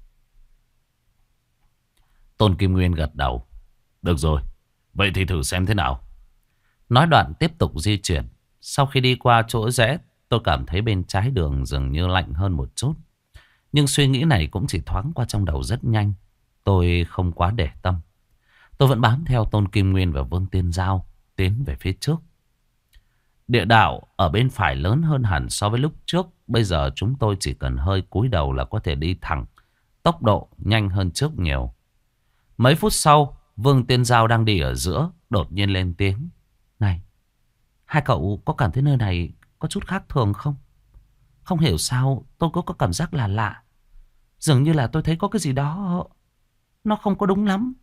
Tôn Kim Nguyên gật đầu. Được rồi, vậy thì thử xem thế nào. Nói đoạn tiếp tục di chuyển. Sau khi đi qua chỗ rẽ, tôi cảm thấy bên trái đường dường như lạnh hơn một chút. Nhưng suy nghĩ này cũng chỉ thoáng qua trong đầu rất nhanh. Tôi không quá để tâm. Tôi vẫn bám theo Tôn Kim Nguyên và Vương Tiên Giao tiến về phía trước. Địa đạo ở bên phải lớn hơn hẳn so với lúc trước. Bây giờ chúng tôi chỉ cần hơi cúi đầu là có thể đi thẳng. Tốc độ nhanh hơn trước nhiều. Mấy phút sau, Vương Tiên Giao đang đi ở giữa, đột nhiên lên tiếng. Này, 2 cậu có cảm thấy nơi này có chút khác thường không? Không hiểu sao tôi có cảm giác là lạ. Dường như là tôi thấy có cái gì đó nó không có đúng lắm.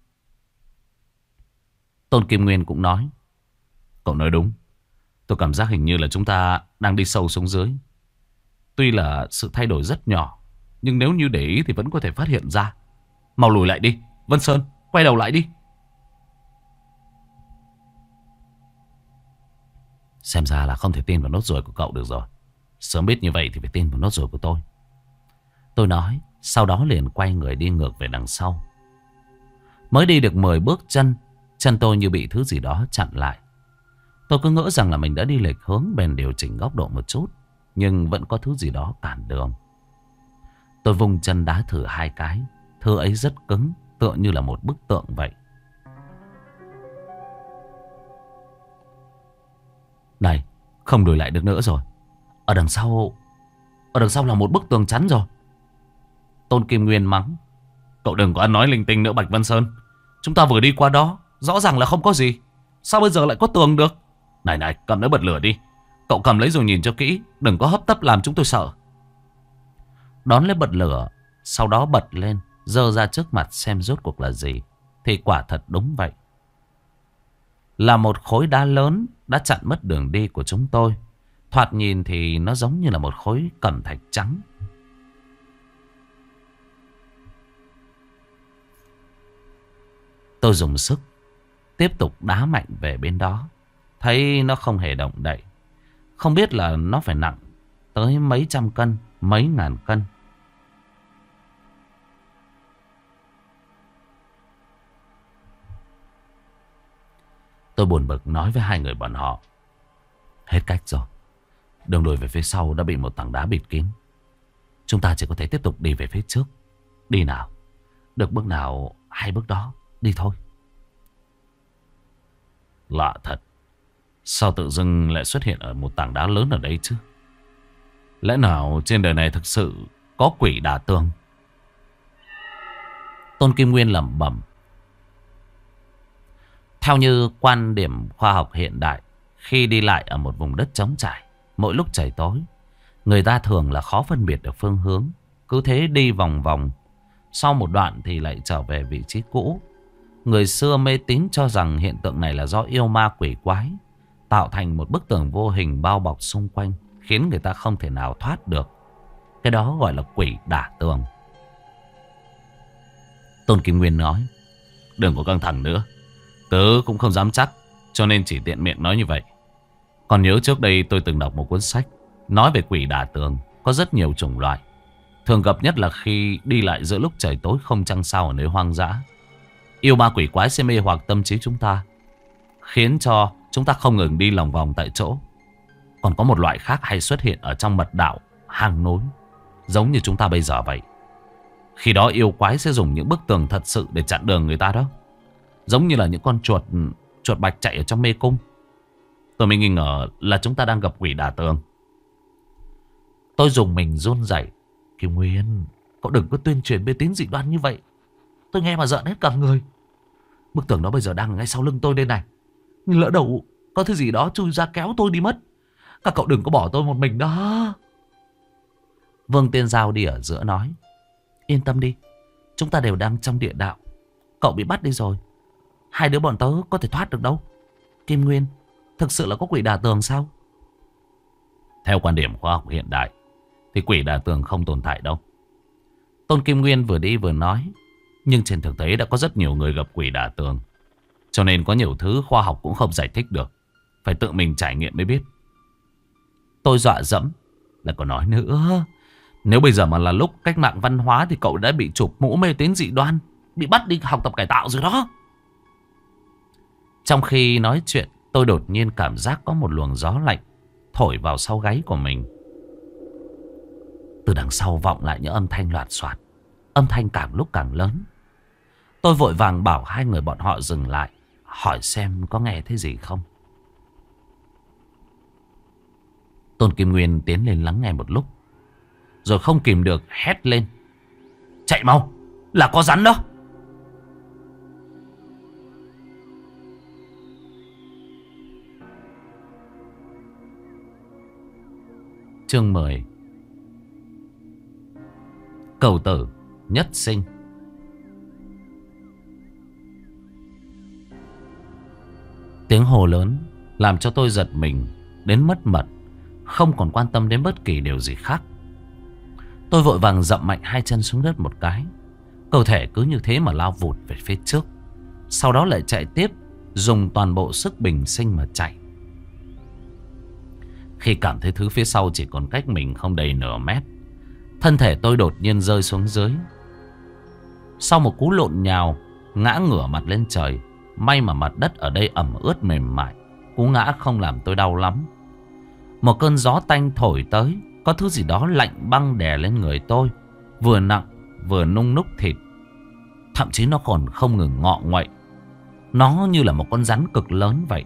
Tôn Kim Nguyên cũng nói, cậu nói đúng. Tôi cảm giác hình như là chúng ta đang đi sâu xuống dưới. Tuy là sự thay đổi rất nhỏ, nhưng nếu như để ý thì vẫn có thể phát hiện ra. Mau lùi lại đi, Vân Sơn, quay đầu lại đi. Xem ra là không thể tin vào nốt ruồi của cậu được rồi. Sớm biết như vậy thì phải tin vào nốt ruồi của tôi. Tôi nói, sau đó liền quay người đi ngược về đằng sau. Mới đi được 10 bước chân tôi như bị thứ gì đó chặn lại. Tôi cứ ngỡ rằng là mình đã đi lệch hướng, bèn điều chỉnh góc độ một chút. Nhưng vẫn có thứ gì đó cản đường. Tôi vung chân đá thử 2 cái. Thứ ấy rất cứng, tựa như là một bức tượng vậy. Này, không lùi lại được nữa rồi. Ở đằng sau là một bức tường chắn rồi. Tôn Kim Nguyên mắng, cậu đừng có ăn nói linh tinh nữa Bạch Vân Sơn. Chúng ta vừa đi qua đó, rõ ràng là không có gì. Sao bây giờ lại có tường được? Này, cầm lấy bật lửa đi. Cậu cầm lấy rồi nhìn cho kỹ, đừng có hấp tấp làm chúng tôi sợ. Đón lấy bật lửa, sau đó bật lên, giơ ra trước mặt xem rốt cuộc là gì. Thì quả thật đúng vậy. Là một khối đá lớn đã chặn mất đường đi của chúng tôi. Thoạt nhìn thì nó giống như là một khối cẩm thạch trắng. Tôi dùng sức tiếp tục đá mạnh về bên đó. Thấy nó không hề động đậy. Không biết là nó phải nặng tới mấy trăm cân, mấy ngàn cân. Tôi buồn bực nói với 2 người bọn họ, hết cách rồi. Đường lùi về phía sau đã bị một tảng đá bịt kín. Chúng ta chỉ có thể tiếp tục đi về phía trước. Đi nào, được bước nào 2 bước đó, đi thôi. Lạ thật, sao tự dưng lại xuất hiện ở một tảng đá lớn ở đây chứ? Lẽ nào trên đời này thực sự có quỷ đả tường? Tôn Kim Nguyên lẩm bẩm. Theo như quan điểm khoa học hiện đại, khi đi lại ở một vùng đất trống trải, mỗi lúc trời tối, người ta thường là khó phân biệt được phương hướng. Cứ thế đi vòng vòng, sau một đoạn thì lại trở về vị trí cũ. Người xưa mê tín cho rằng hiện tượng này là do yêu ma quỷ quái tạo thành một bức tường vô hình bao bọc xung quanh, khiến người ta không thể nào thoát được. Cái đó gọi là quỷ đả tường. Tôn Kim Nguyên nói, đừng có căng thẳng nữa. Tớ cũng không dám chắc, cho nên chỉ tiện miệng nói như vậy. Còn nhớ trước đây tôi từng đọc một cuốn sách nói về quỷ đả tường. Có rất nhiều chủng loại. Thường gặp nhất là khi đi lại giữa lúc trời tối không trăng sao ở nơi hoang dã. Yêu ma quỷ quái sẽ mê hoặc tâm trí chúng ta, khiến cho chúng ta không ngừng đi lòng vòng tại chỗ. Còn có một loại khác hay xuất hiện ở trong mật đạo, hang núi, giống như chúng ta bây giờ vậy. Khi đó yêu quái sẽ dùng những bức tường thật sự để chặn đường người ta đó. Giống như là những con chuột bạch chạy ở trong mê cung. Tôi mới nghi ngờ là chúng ta đang gặp quỷ đả tường. Tôi dùng mình run rẩy. Kim Nguyên, cậu đừng có tuyên truyền mê tín dị đoan như vậy. Tôi nghe mà giận hết cả người. Bức tường đó bây giờ đang ngay sau lưng tôi đây này. Nhưng lỡ đầu có thứ gì đó chui ra kéo tôi đi mất. Các cậu đừng có bỏ tôi một mình đó. Vương Tiên Giao đi ở giữa nói. Yên tâm đi, chúng ta đều đang trong địa đạo. Cậu bị bắt đi rồi, hai đứa bọn tớ có thể thoát được đâu. Kim Nguyên, thực sự là có quỷ đả tường sao? Theo quan điểm khoa học hiện đại thì quỷ đả tường không tồn tại đâu. Tôn Kim Nguyên vừa đi vừa nói. Nhưng trên thực tế đã có rất nhiều người gặp quỷ đả tường. Cho nên có nhiều thứ khoa học cũng không giải thích được. Phải tự mình trải nghiệm mới biết. Tôi dọa dẫm. Lại còn nói nữa. Nếu bây giờ mà là lúc cách mạng văn hóa thì cậu đã bị chụp mũ mê tín dị đoan, bị bắt đi học tập cải tạo rồi đó. Trong khi nói chuyện, tôi đột nhiên cảm giác có một luồng gió lạnh thổi vào sau gáy của mình. Từ đằng sau vọng lại những âm thanh loạt soạt. Âm thanh càng lúc càng lớn. Tôi vội vàng bảo hai người bọn họ dừng lại, hỏi xem có nghe thấy gì không. Tôn Kim Nguyên tiến lên lắng nghe một lúc, rồi không kìm được hét lên. Chạy mau, là có rắn đó. Chương 10. Cầu tử nhất sinh. Tiếng hồ lớn làm cho tôi giật mình đến mất mật, không còn quan tâm đến bất kỳ điều gì khác. Tôi vội vàng dậm mạnh hai chân xuống đất một cái. Cơ thể cứ như thế mà lao vụt về phía trước. Sau đó lại chạy tiếp, dùng toàn bộ sức bình sinh mà chạy. Khi cảm thấy thứ phía sau chỉ còn cách mình không đầy nửa mét, thân thể tôi đột nhiên rơi xuống dưới. Sau một cú lộn nhào, ngã ngửa mặt lên trời. May mà mặt đất ở đây ẩm ướt mềm mại, cú ngã không làm tôi đau lắm. Một cơn gió tanh thổi tới, có thứ gì đó lạnh băng đè lên người tôi, vừa nặng vừa nung núc thịt. Thậm chí nó còn không ngừng ngọ nguậy. Nó như là một con rắn cực lớn vậy.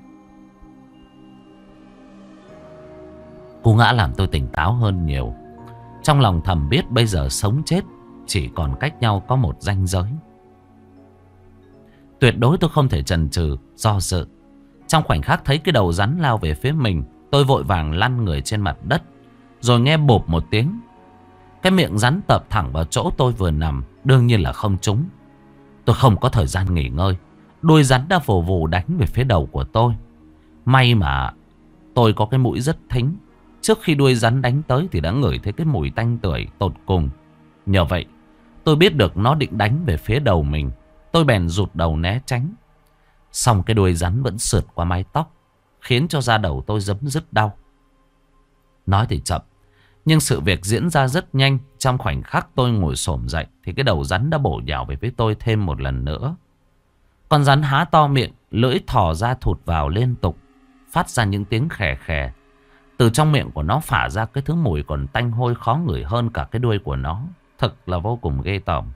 Cú ngã làm tôi tỉnh táo hơn nhiều. Trong lòng thầm biết bây giờ sống chết chỉ còn cách nhau có một ranh giới. Tuyệt đối tôi không thể chần chừ do dự. Trong khoảnh khắc thấy cái đầu rắn lao về phía mình, tôi vội vàng lăn người trên mặt đất. Rồi nghe bộp một tiếng. Cái miệng rắn tập thẳng vào chỗ tôi vừa nằm. Đương nhiên là không trúng. Tôi không có thời gian nghỉ ngơi. Đuôi rắn đã vồ vồ đánh về phía đầu của tôi. May mà tôi có cái mũi rất thính. Trước khi đuôi rắn đánh tới thì đã ngửi thấy cái mùi tanh tưởi tột cùng. Nhờ vậy tôi biết được nó định đánh về phía đầu mình. Tôi bèn rụt đầu né tránh. Xong cái đuôi rắn vẫn sượt qua mái tóc, khiến cho da đầu tôi giấm dứt đau. Nói thì chậm, nhưng sự việc diễn ra rất nhanh. Trong khoảnh khắc tôi ngồi xổm dậy thì cái đầu rắn đã bổ nhào về phía tôi thêm một lần nữa. Con rắn há to miệng, lưỡi thò ra thụt vào liên tục, phát ra những tiếng khè khè. Từ trong miệng của nó phả ra cái thứ mùi còn tanh hôi khó ngửi hơn cả cái đuôi của nó. Thật là vô cùng ghê tởm.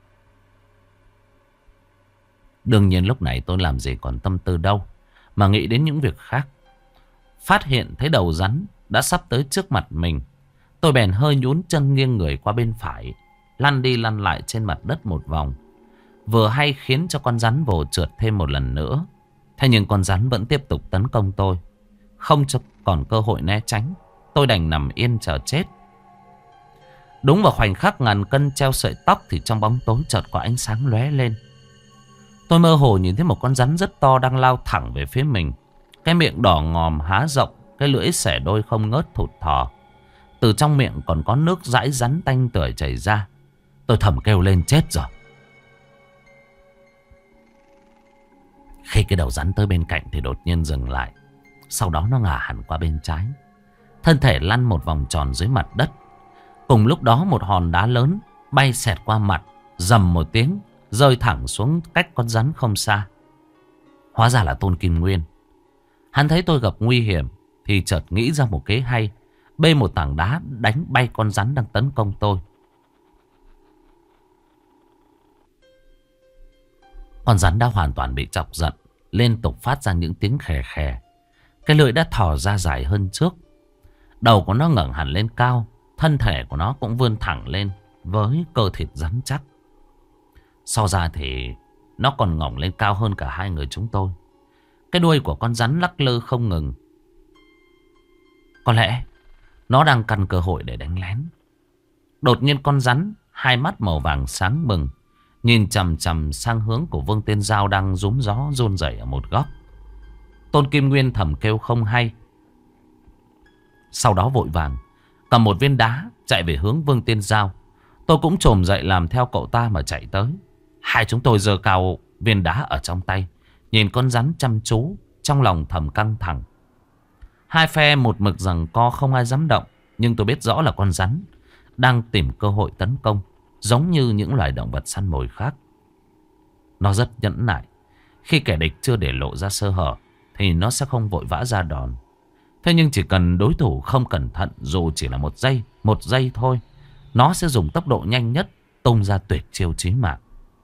Đương nhiên lúc này tôi làm gì còn tâm tư đâu, mà nghĩ đến những việc khác. Phát hiện thấy đầu rắn đã sắp tới trước mặt mình, tôi bèn hơi nhún chân nghiêng người qua bên phải, lăn đi lăn lại trên mặt đất một vòng. Vừa hay khiến cho con rắn vồ trượt thêm một lần nữa. Thế nhưng con rắn vẫn tiếp tục tấn công tôi, không cho còn cơ hội né tránh. Tôi đành nằm yên chờ chết. Đúng vào khoảnh khắc ngàn cân treo sợi tóc thì trong bóng tối chợt có ánh sáng lóe lên. Tôi mơ hồ nhìn thấy một con rắn rất to đang lao thẳng về phía mình. Cái miệng đỏ ngòm há rộng, cái lưỡi xẻ đôi không ngớt thụt thò. Từ trong miệng còn có nước dãi rắn tanh tưởi chảy ra. Tôi thầm kêu lên chết rồi. Khi cái đầu rắn tới bên cạnh thì đột nhiên dừng lại. Sau đó nó ngả hẳn qua bên trái, thân thể lăn một vòng tròn dưới mặt đất. Cùng lúc đó một hòn đá lớn bay xẹt qua mặt, rầm một tiếng, rơi thẳng xuống cách con rắn không xa. Hóa ra là Tôn Kim Nguyên. Hắn thấy tôi gặp nguy hiểm thì chợt nghĩ ra một kế hay, bê một tảng đá đánh bay con rắn đang tấn công tôi. Con rắn đã hoàn toàn bị chọc giận, liên tục phát ra những tiếng khè khè. Cái lưỡi đã thò ra dài hơn trước. Đầu của nó ngẩng hẳn lên cao, Thân thể của nó cũng vươn thẳng lên với cơ thịt rắn chắc. So ra thì nó còn ngổng lên cao hơn cả hai người chúng tôi. Cái đuôi của con rắn lắc lư không ngừng. Có lẽ nó đang căn cơ hội để đánh lén. Đột nhiên con rắn, hai mắt màu vàng sáng bừng, nhìn chằm chằm sang hướng của Vương Tiên Giao đang rúm gió run rẩy ở một góc. Tôn Kim Nguyên thầm kêu không hay. Sau đó vội vàng cầm một viên đá chạy về hướng Vương Tiên Giao. Tôi cũng chồm dậy làm theo cậu ta mà chạy tới. Hai chúng tôi giơ cao viên đá ở trong tay, nhìn con rắn chăm chú, trong lòng thầm căng thẳng. Hai phe một mực giằng co không ai dám động. Nhưng tôi biết rõ là con rắn đang tìm cơ hội tấn công, giống như những loài động vật săn mồi khác. Nó rất nhẫn nại. Khi kẻ địch chưa để lộ ra sơ hở thì nó sẽ không vội vã ra đòn. Thế nhưng chỉ cần đối thủ không cẩn thận, dù chỉ là một giây thôi, nó sẽ dùng tốc độ nhanh nhất tung ra tuyệt chiêu chí mạng.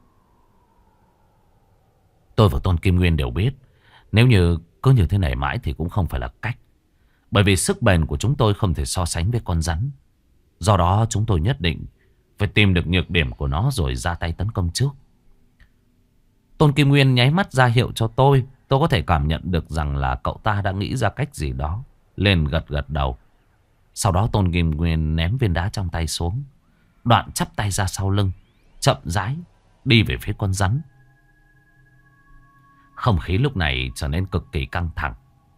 Tôi và Tôn Kim Nguyên đều biết, nếu như cứ như thế này mãi thì cũng không phải là cách. Bởi vì sức bền của chúng tôi không thể so sánh với con rắn. Do đó chúng tôi nhất định phải tìm được nhược điểm của nó rồi ra tay tấn công trước. Tôn Kim Nguyên nháy mắt ra hiệu cho tôi. Tôi có thể cảm nhận được rằng là cậu ta đã nghĩ ra cách gì đó. Lên gật gật đầu. Sau đó Tôn Kim Nguyên ném viên đá trong tay xuống, đoạn chắp tay ra sau lưng, chậm rãi đi về phía con rắn. Không khí lúc này trở nên cực kỳ căng thẳng.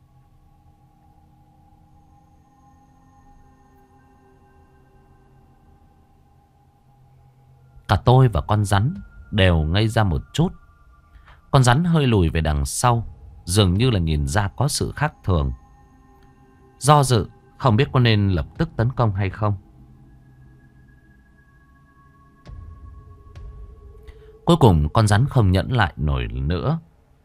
Cả tôi và con rắn đều ngây ra một chút. Con rắn hơi lùi về đằng sau, dường như là nhìn ra có sự khác thường. Do dự, không biết có nên lập tức tấn công hay không. Cuối cùng con rắn không nhẫn lại nổi nữa.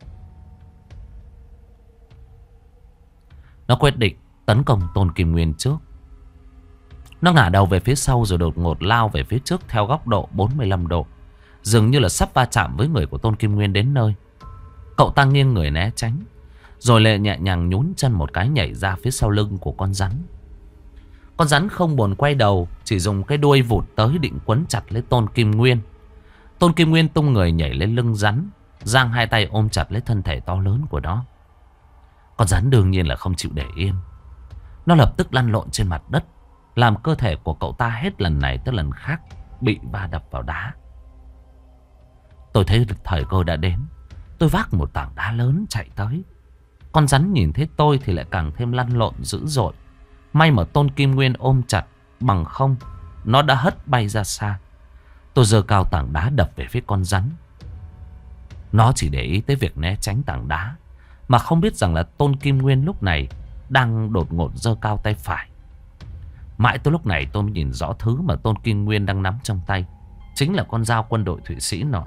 Nó quyết định tấn công Tôn Kim Nguyên trước. Nó ngả đầu về phía sau rồi đột ngột lao về phía trước theo góc độ 45 độ. Dường như là sắp va chạm với người của Tôn Kim Nguyên đến nơi. Cậu ta nghiêng người né tránh, rồi lại nhẹ nhàng nhún chân một cái nhảy ra phía sau lưng của con rắn. Con rắn không buồn quay đầu, chỉ dùng cái đuôi vụt tới định quấn chặt lấy Tôn Kim Nguyên. Tôn Kim Nguyên tung người nhảy lên lưng rắn, giang hai tay ôm chặt lấy thân thể to lớn của nó. Con rắn đương nhiên là không chịu để yên. Nó lập tức lăn lộn trên mặt đất, làm cơ thể của cậu ta hết lần này tới lần khác bị va đập vào đá. Tôi thấy thời cơ đã đến. Tôi vác một tảng đá lớn chạy tới. Con rắn nhìn thấy tôi thì lại càng thêm lăn lộn dữ dội. May mà Tôn Kim Nguyên ôm chặt, bằng không nó đã hất bay ra xa. Tôi giơ cao tảng đá đập về phía con rắn. Nó chỉ để ý tới việc né tránh tảng đá, mà không biết rằng là Tôn Kim Nguyên lúc này đang đột ngột giơ cao tay phải. Mãi tới lúc này tôi mới nhìn rõ thứ mà Tôn Kim Nguyên đang nắm trong tay. Chính là con dao quân đội Thụy Sĩ nọ.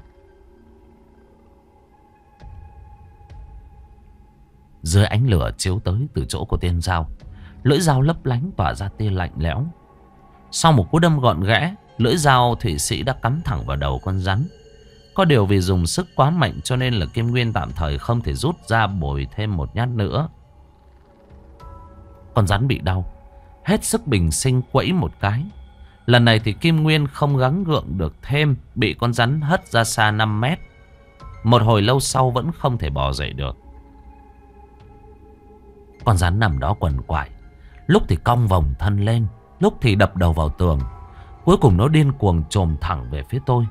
Dưới ánh lửa chiếu tới từ chỗ của tên dao, lưỡi dao lấp lánh tỏa ra tia lạnh lẽo. Sau một cú đâm gọn gẽ, lưỡi dao Thụy Sĩ đã cắm thẳng vào đầu con rắn. Có điều vì dùng sức quá mạnh cho nên là Kim Nguyên tạm thời không thể rút ra bồi thêm một nhát nữa. Con rắn bị đau, hết sức bình sinh quẫy một cái. Lần này thì Kim Nguyên không gắng gượng được thêm, bị con rắn hất ra xa 5 mét. Một hồi lâu sau vẫn không thể bò dậy được. Con rắn nằm đó quằn quại, lúc thì cong vòng thân lên, lúc thì đập đầu vào tường. Cuối cùng nó điên cuồng chồm thẳng về phía tôi.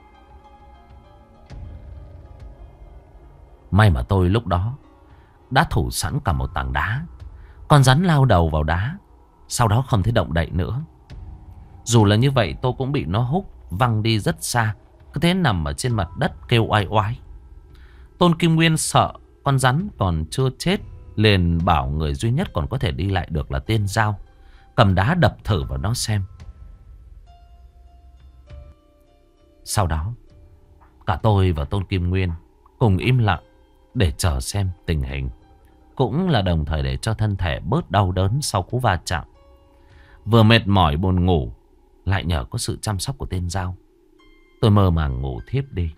May mà tôi lúc đó đã thủ sẵn cả một tảng đá. Con rắn lao đầu vào đá, sau đó không thể động đậy nữa. Dù là như vậy tôi cũng bị nó húc văng đi rất xa, cứ thế nằm ở trên mặt đất kêu oai oái. Tôn Kim Nguyên sợ con rắn còn chưa chết, liền bảo người duy nhất còn có thể đi lại được là tên dao, cầm đá đập thử vào nó xem. Sau đó cả tôi và Tôn Kim Nguyên cùng im lặng để chờ xem tình hình, cũng là đồng thời để cho thân thể bớt đau đớn sau cú va chạm. Vừa mệt mỏi buồn ngủ, lại nhờ có sự chăm sóc của tên dao, tôi mơ màng ngủ thiếp đi.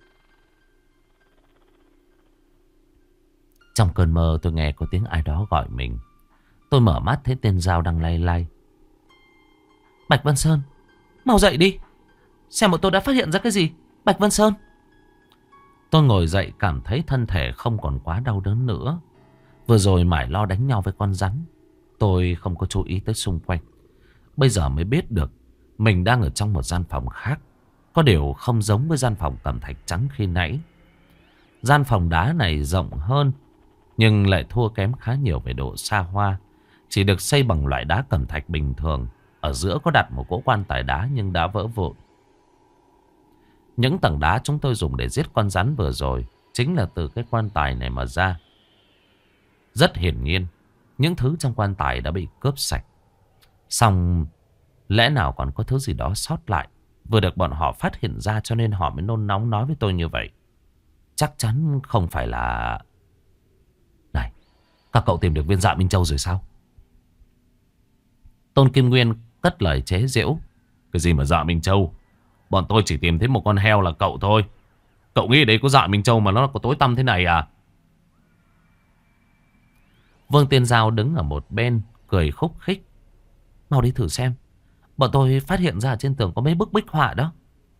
Trong cơn mơ tôi nghe có tiếng ai đó gọi mình. Tôi mở mắt thấy tên dao đang lay lay. Bạch Vân Sơn, mau dậy đi. Xem bọn tôi đã phát hiện ra cái gì. Bạch Vân Sơn. Tôi ngồi dậy cảm thấy thân thể không còn quá đau đớn nữa. Vừa rồi mải lo đánh nhau với con rắn, tôi không có chú ý tới xung quanh. Bây giờ mới biết được mình đang ở trong một gian phòng khác. Có điều không giống với gian phòng cẩm thạch trắng khi nãy. Gian phòng đá này rộng hơn, nhưng lại thua kém khá nhiều về độ xa hoa. Chỉ được xây bằng loại đá cẩm thạch bình thường. Ở giữa có đặt một cỗ quan tài đá nhưng đã vỡ vụn. Những tảng đá chúng tôi dùng để giết con rắn vừa rồi chính là từ cái quan tài này mà ra. Rất hiển nhiên, những thứ trong quan tài đã bị cướp sạch. Xong, lẽ nào còn có thứ gì đó sót lại, vừa được bọn họ phát hiện ra, cho nên họ mới nôn nóng nói với tôi như vậy. Chắc chắn không phải là... Này, các cậu tìm được viên Dạ Minh Châu rồi sao? Tôn Kim Nguyên cất lời chế giễu. Cái gì mà Dạ Minh Châu? Bọn tôi chỉ tìm thấy một con heo là cậu thôi. Cậu nghĩ đấy có Dạ Minh Châu mà nó có tối tăm thế này à? Vương Tiên Giao đứng ở một bên cười khúc khích. Mau đi thử xem. Bọn tôi phát hiện ra trên tường có mấy bức bích họa đó.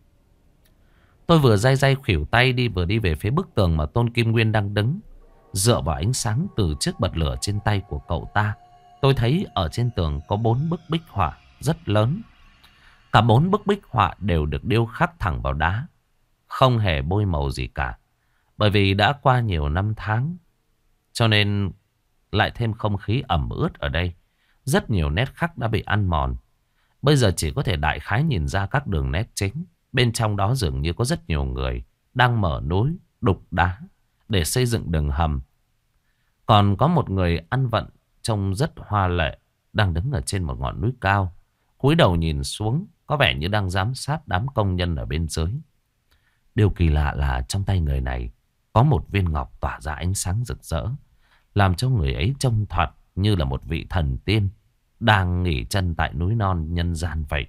Tôi vừa day day khuỷu tay vừa đi về phía bức tường mà Tôn Kim Nguyên đang đứng. Dựa vào ánh sáng từ chiếc bật lửa trên tay của cậu ta, tôi thấy ở trên tường có 4 bức bích họa rất lớn. Cả 4 bức bích họa đều được điêu khắc thẳng vào đá, không hề bôi màu gì cả. Bởi vì đã qua nhiều năm tháng, cho nên lại thêm không khí ẩm ướt ở đây. Rất nhiều nét khắc đã bị ăn mòn. Bây giờ chỉ có thể đại khái nhìn ra các đường nét chính. Bên trong đó dường như có rất nhiều người đang mở núi, đục đá để xây dựng đường hầm. Còn có một người ăn vận trông rất hoa lệ đang đứng ở trên một ngọn núi cao, cúi đầu nhìn xuống, có vẻ như đang giám sát đám công nhân ở bên dưới. Điều kỳ lạ là trong tay người này có một viên ngọc tỏa ra ánh sáng rực rỡ, làm cho người ấy trông thoạt như là một vị thần tiên đang nghỉ chân tại núi non nhân gian vậy.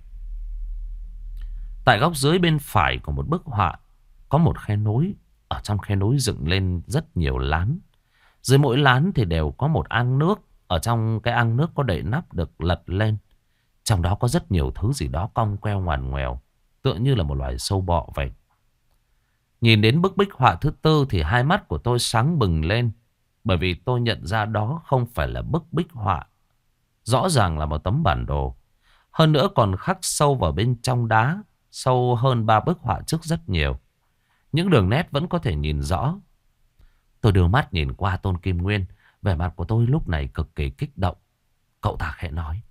Tại góc dưới bên phải của một bức họa có một khe núi. Ở trong khe núi dựng lên rất nhiều lán. Dưới mỗi lán thì đều có một ang nước. Ở trong cái ang nước có đậy nắp được lật lên. Trong đó có rất nhiều thứ gì đó cong queo ngoằn ngoèo, tựa như là một loài sâu bọ vậy. Nhìn đến bức bích họa thứ tư thì hai mắt của tôi sáng bừng lên. Bởi vì tôi nhận ra đó không phải là bức bích họa, rõ ràng là một tấm bản đồ. Hơn nữa còn khắc sâu vào bên trong đá, sâu hơn 3 bức họa trước rất nhiều. Những đường nét vẫn có thể nhìn rõ. Tôi đưa mắt nhìn qua Tôn Kim Nguyên. Vẻ mặt của tôi lúc này cực kỳ kích động. Cậu ta khẽ nói: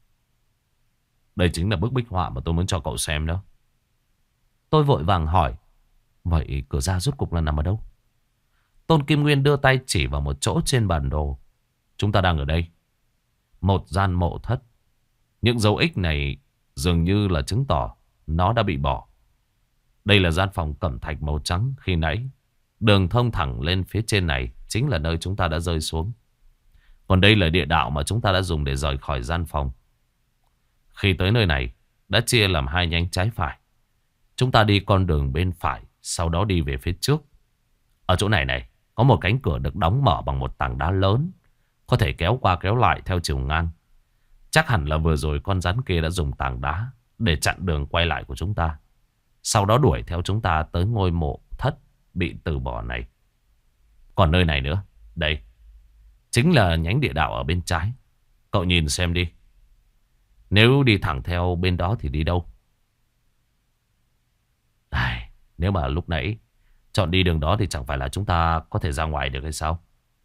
đây chính là bức bích họa mà tôi muốn cho cậu xem đó. Tôi vội vàng hỏi: vậy cửa ra rốt cục là nằm ở đâu? Tôn Kim Nguyên đưa tay chỉ vào một chỗ trên bản đồ. Chúng ta đang ở đây, một gian mộ thất. Những dấu ích này dường như là chứng tỏ nó đã bị bỏ. Đây là gian phòng cẩm thạch màu trắng khi nãy. Đường thông thẳng lên phía trên này chính là nơi chúng ta đã rơi xuống. Còn đây là địa đạo mà chúng ta đã dùng để rời khỏi gian phòng. Khi tới nơi này đã chia làm 2 nhánh trái phải. Chúng ta đi con đường bên phải, sau đó đi về phía trước. Ở chỗ này có một cánh cửa được đóng mở bằng một tảng đá lớn, có thể kéo qua kéo lại theo chiều ngang. Chắc hẳn là vừa rồi con rắn kia đã dùng tảng đá để chặn đường quay lại của chúng ta, sau đó đuổi theo chúng ta tới ngôi mộ thất bị từ bỏ này. Còn nơi này nữa, đây chính là nhánh địa đạo ở bên trái. Cậu nhìn xem đi. Nếu đi thẳng theo bên đó thì đi đâu? Nếu mà lúc nãy chọn đi đường đó thì chẳng phải là chúng ta có thể ra ngoài được hay sao?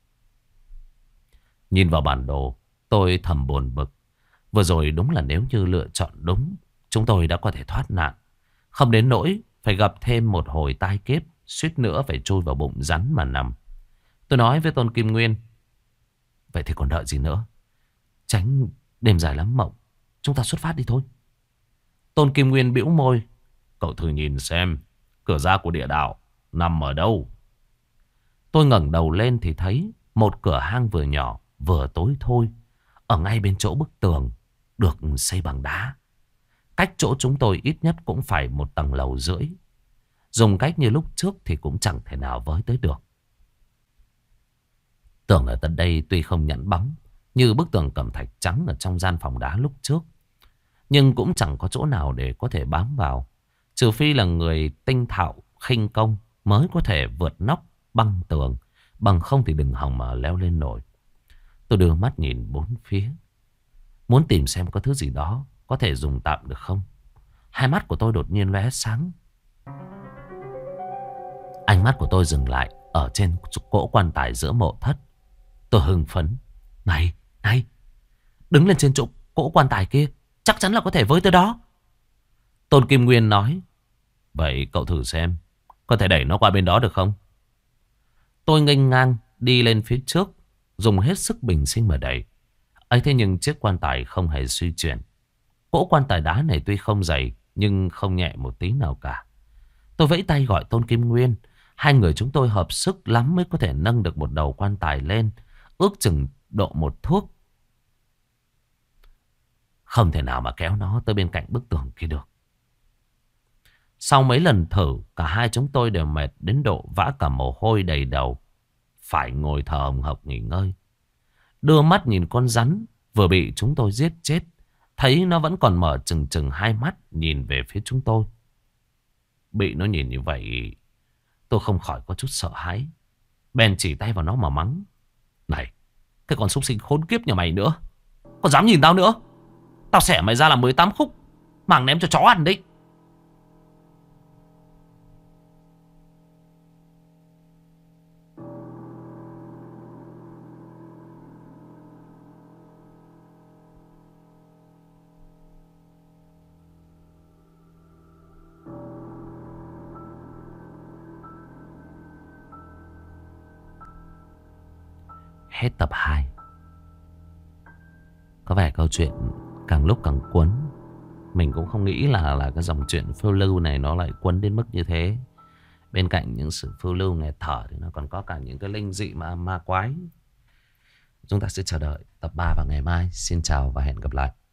Nhìn vào bản đồ, tôi thầm buồn bực. Vừa rồi đúng là nếu như lựa chọn đúng, chúng tôi đã có thể thoát nạn, không đến nỗi phải gặp thêm một hồi tai kiếp, suýt nữa phải chui vào bụng rắn mà nằm. Tôi nói với Tôn Kim Nguyên: vậy thì còn đợi gì nữa? Tránh đêm dài lắm mộng, chúng ta xuất phát đi thôi. Tôn Kim Nguyên bĩu môi: cậu thử nhìn xem cửa ra của địa đạo nằm ở đâu. Tôi ngẩng đầu lên thì thấy một cửa hang vừa nhỏ vừa tối thôi, ở ngay bên chỗ bức tường được xây bằng đá. Cách chỗ chúng tôi ít nhất cũng phải 1,5 tầng. Dùng cách như lúc trước thì cũng chẳng thể nào với tới được. Tường ở tận đây tuy không nhẵn bóng như bức tường cẩm thạch trắng ở trong gian phòng đá lúc trước, Nhưng cũng chẳng có chỗ nào để có thể bám vào. Trừ phi là người tinh thạo khinh công mới có thể vượt nóc băng tường. Bằng không thì đừng hòng mà leo lên nổi. Tôi đưa mắt nhìn bốn phía, muốn tìm xem có thứ gì đó có thể dùng tạm được không. Hai mắt của tôi đột nhiên lóe sáng. Ánh mắt của tôi dừng lại ở trên cỗ quan tài giữa mộ thất. Tôi hưng phấn. Này, này, đứng lên trên chỗ cỗ quan tài kia, chắc chắn là có thể với tới đó. Tôn Kim Nguyên nói. Vậy cậu thử xem, có thể đẩy nó qua bên đó được không? Tôi nghênh ngang đi lên phía trước, dùng hết sức bình sinh mà đẩy. ấy thế nhưng chiếc quan tài không hề suy chuyển. Cỗ quan tài đá này tuy không dày, nhưng không nhẹ một tí nào cả. Tôi vẫy tay gọi Tôn Kim Nguyên. Hai người chúng tôi hợp sức lắm mới có thể nâng được một đầu quan tài lên, ước chừng độ một thước. Không thể nào mà kéo nó tới bên cạnh bức tường kia được. Sau mấy lần thử, cả hai chúng tôi đều mệt đến độ vã cả mồ hôi đầy đầu, phải ngồi thở hồng hộc nghỉ ngơi. Đưa mắt nhìn con rắn vừa bị chúng tôi giết chết, thấy nó vẫn còn mở trừng trừng hai mắt nhìn về phía chúng tôi. Bị nó nhìn như vậy, tôi không khỏi có chút sợ hãi. Bèn chỉ tay vào nó mà mắng. Này, cái con súc sinh khốn kiếp nhà mày nữa, còn dám nhìn tao nữa, tao xẻ mày ra làm 18 khúc, mang ném cho chó ăn đấy. Hết tập 2. Có vẻ câu chuyện càng lúc càng cuốn. Mình cũng không nghĩ là cái dòng chuyện phiêu lưu này nó lại cuốn đến mức như thế. Bên cạnh những sự phiêu lưu nghẹt thở thì nó còn có cả những cái linh dị ma quái. Chúng ta sẽ chờ đợi tập 3 vào ngày mai. Xin chào và hẹn gặp lại.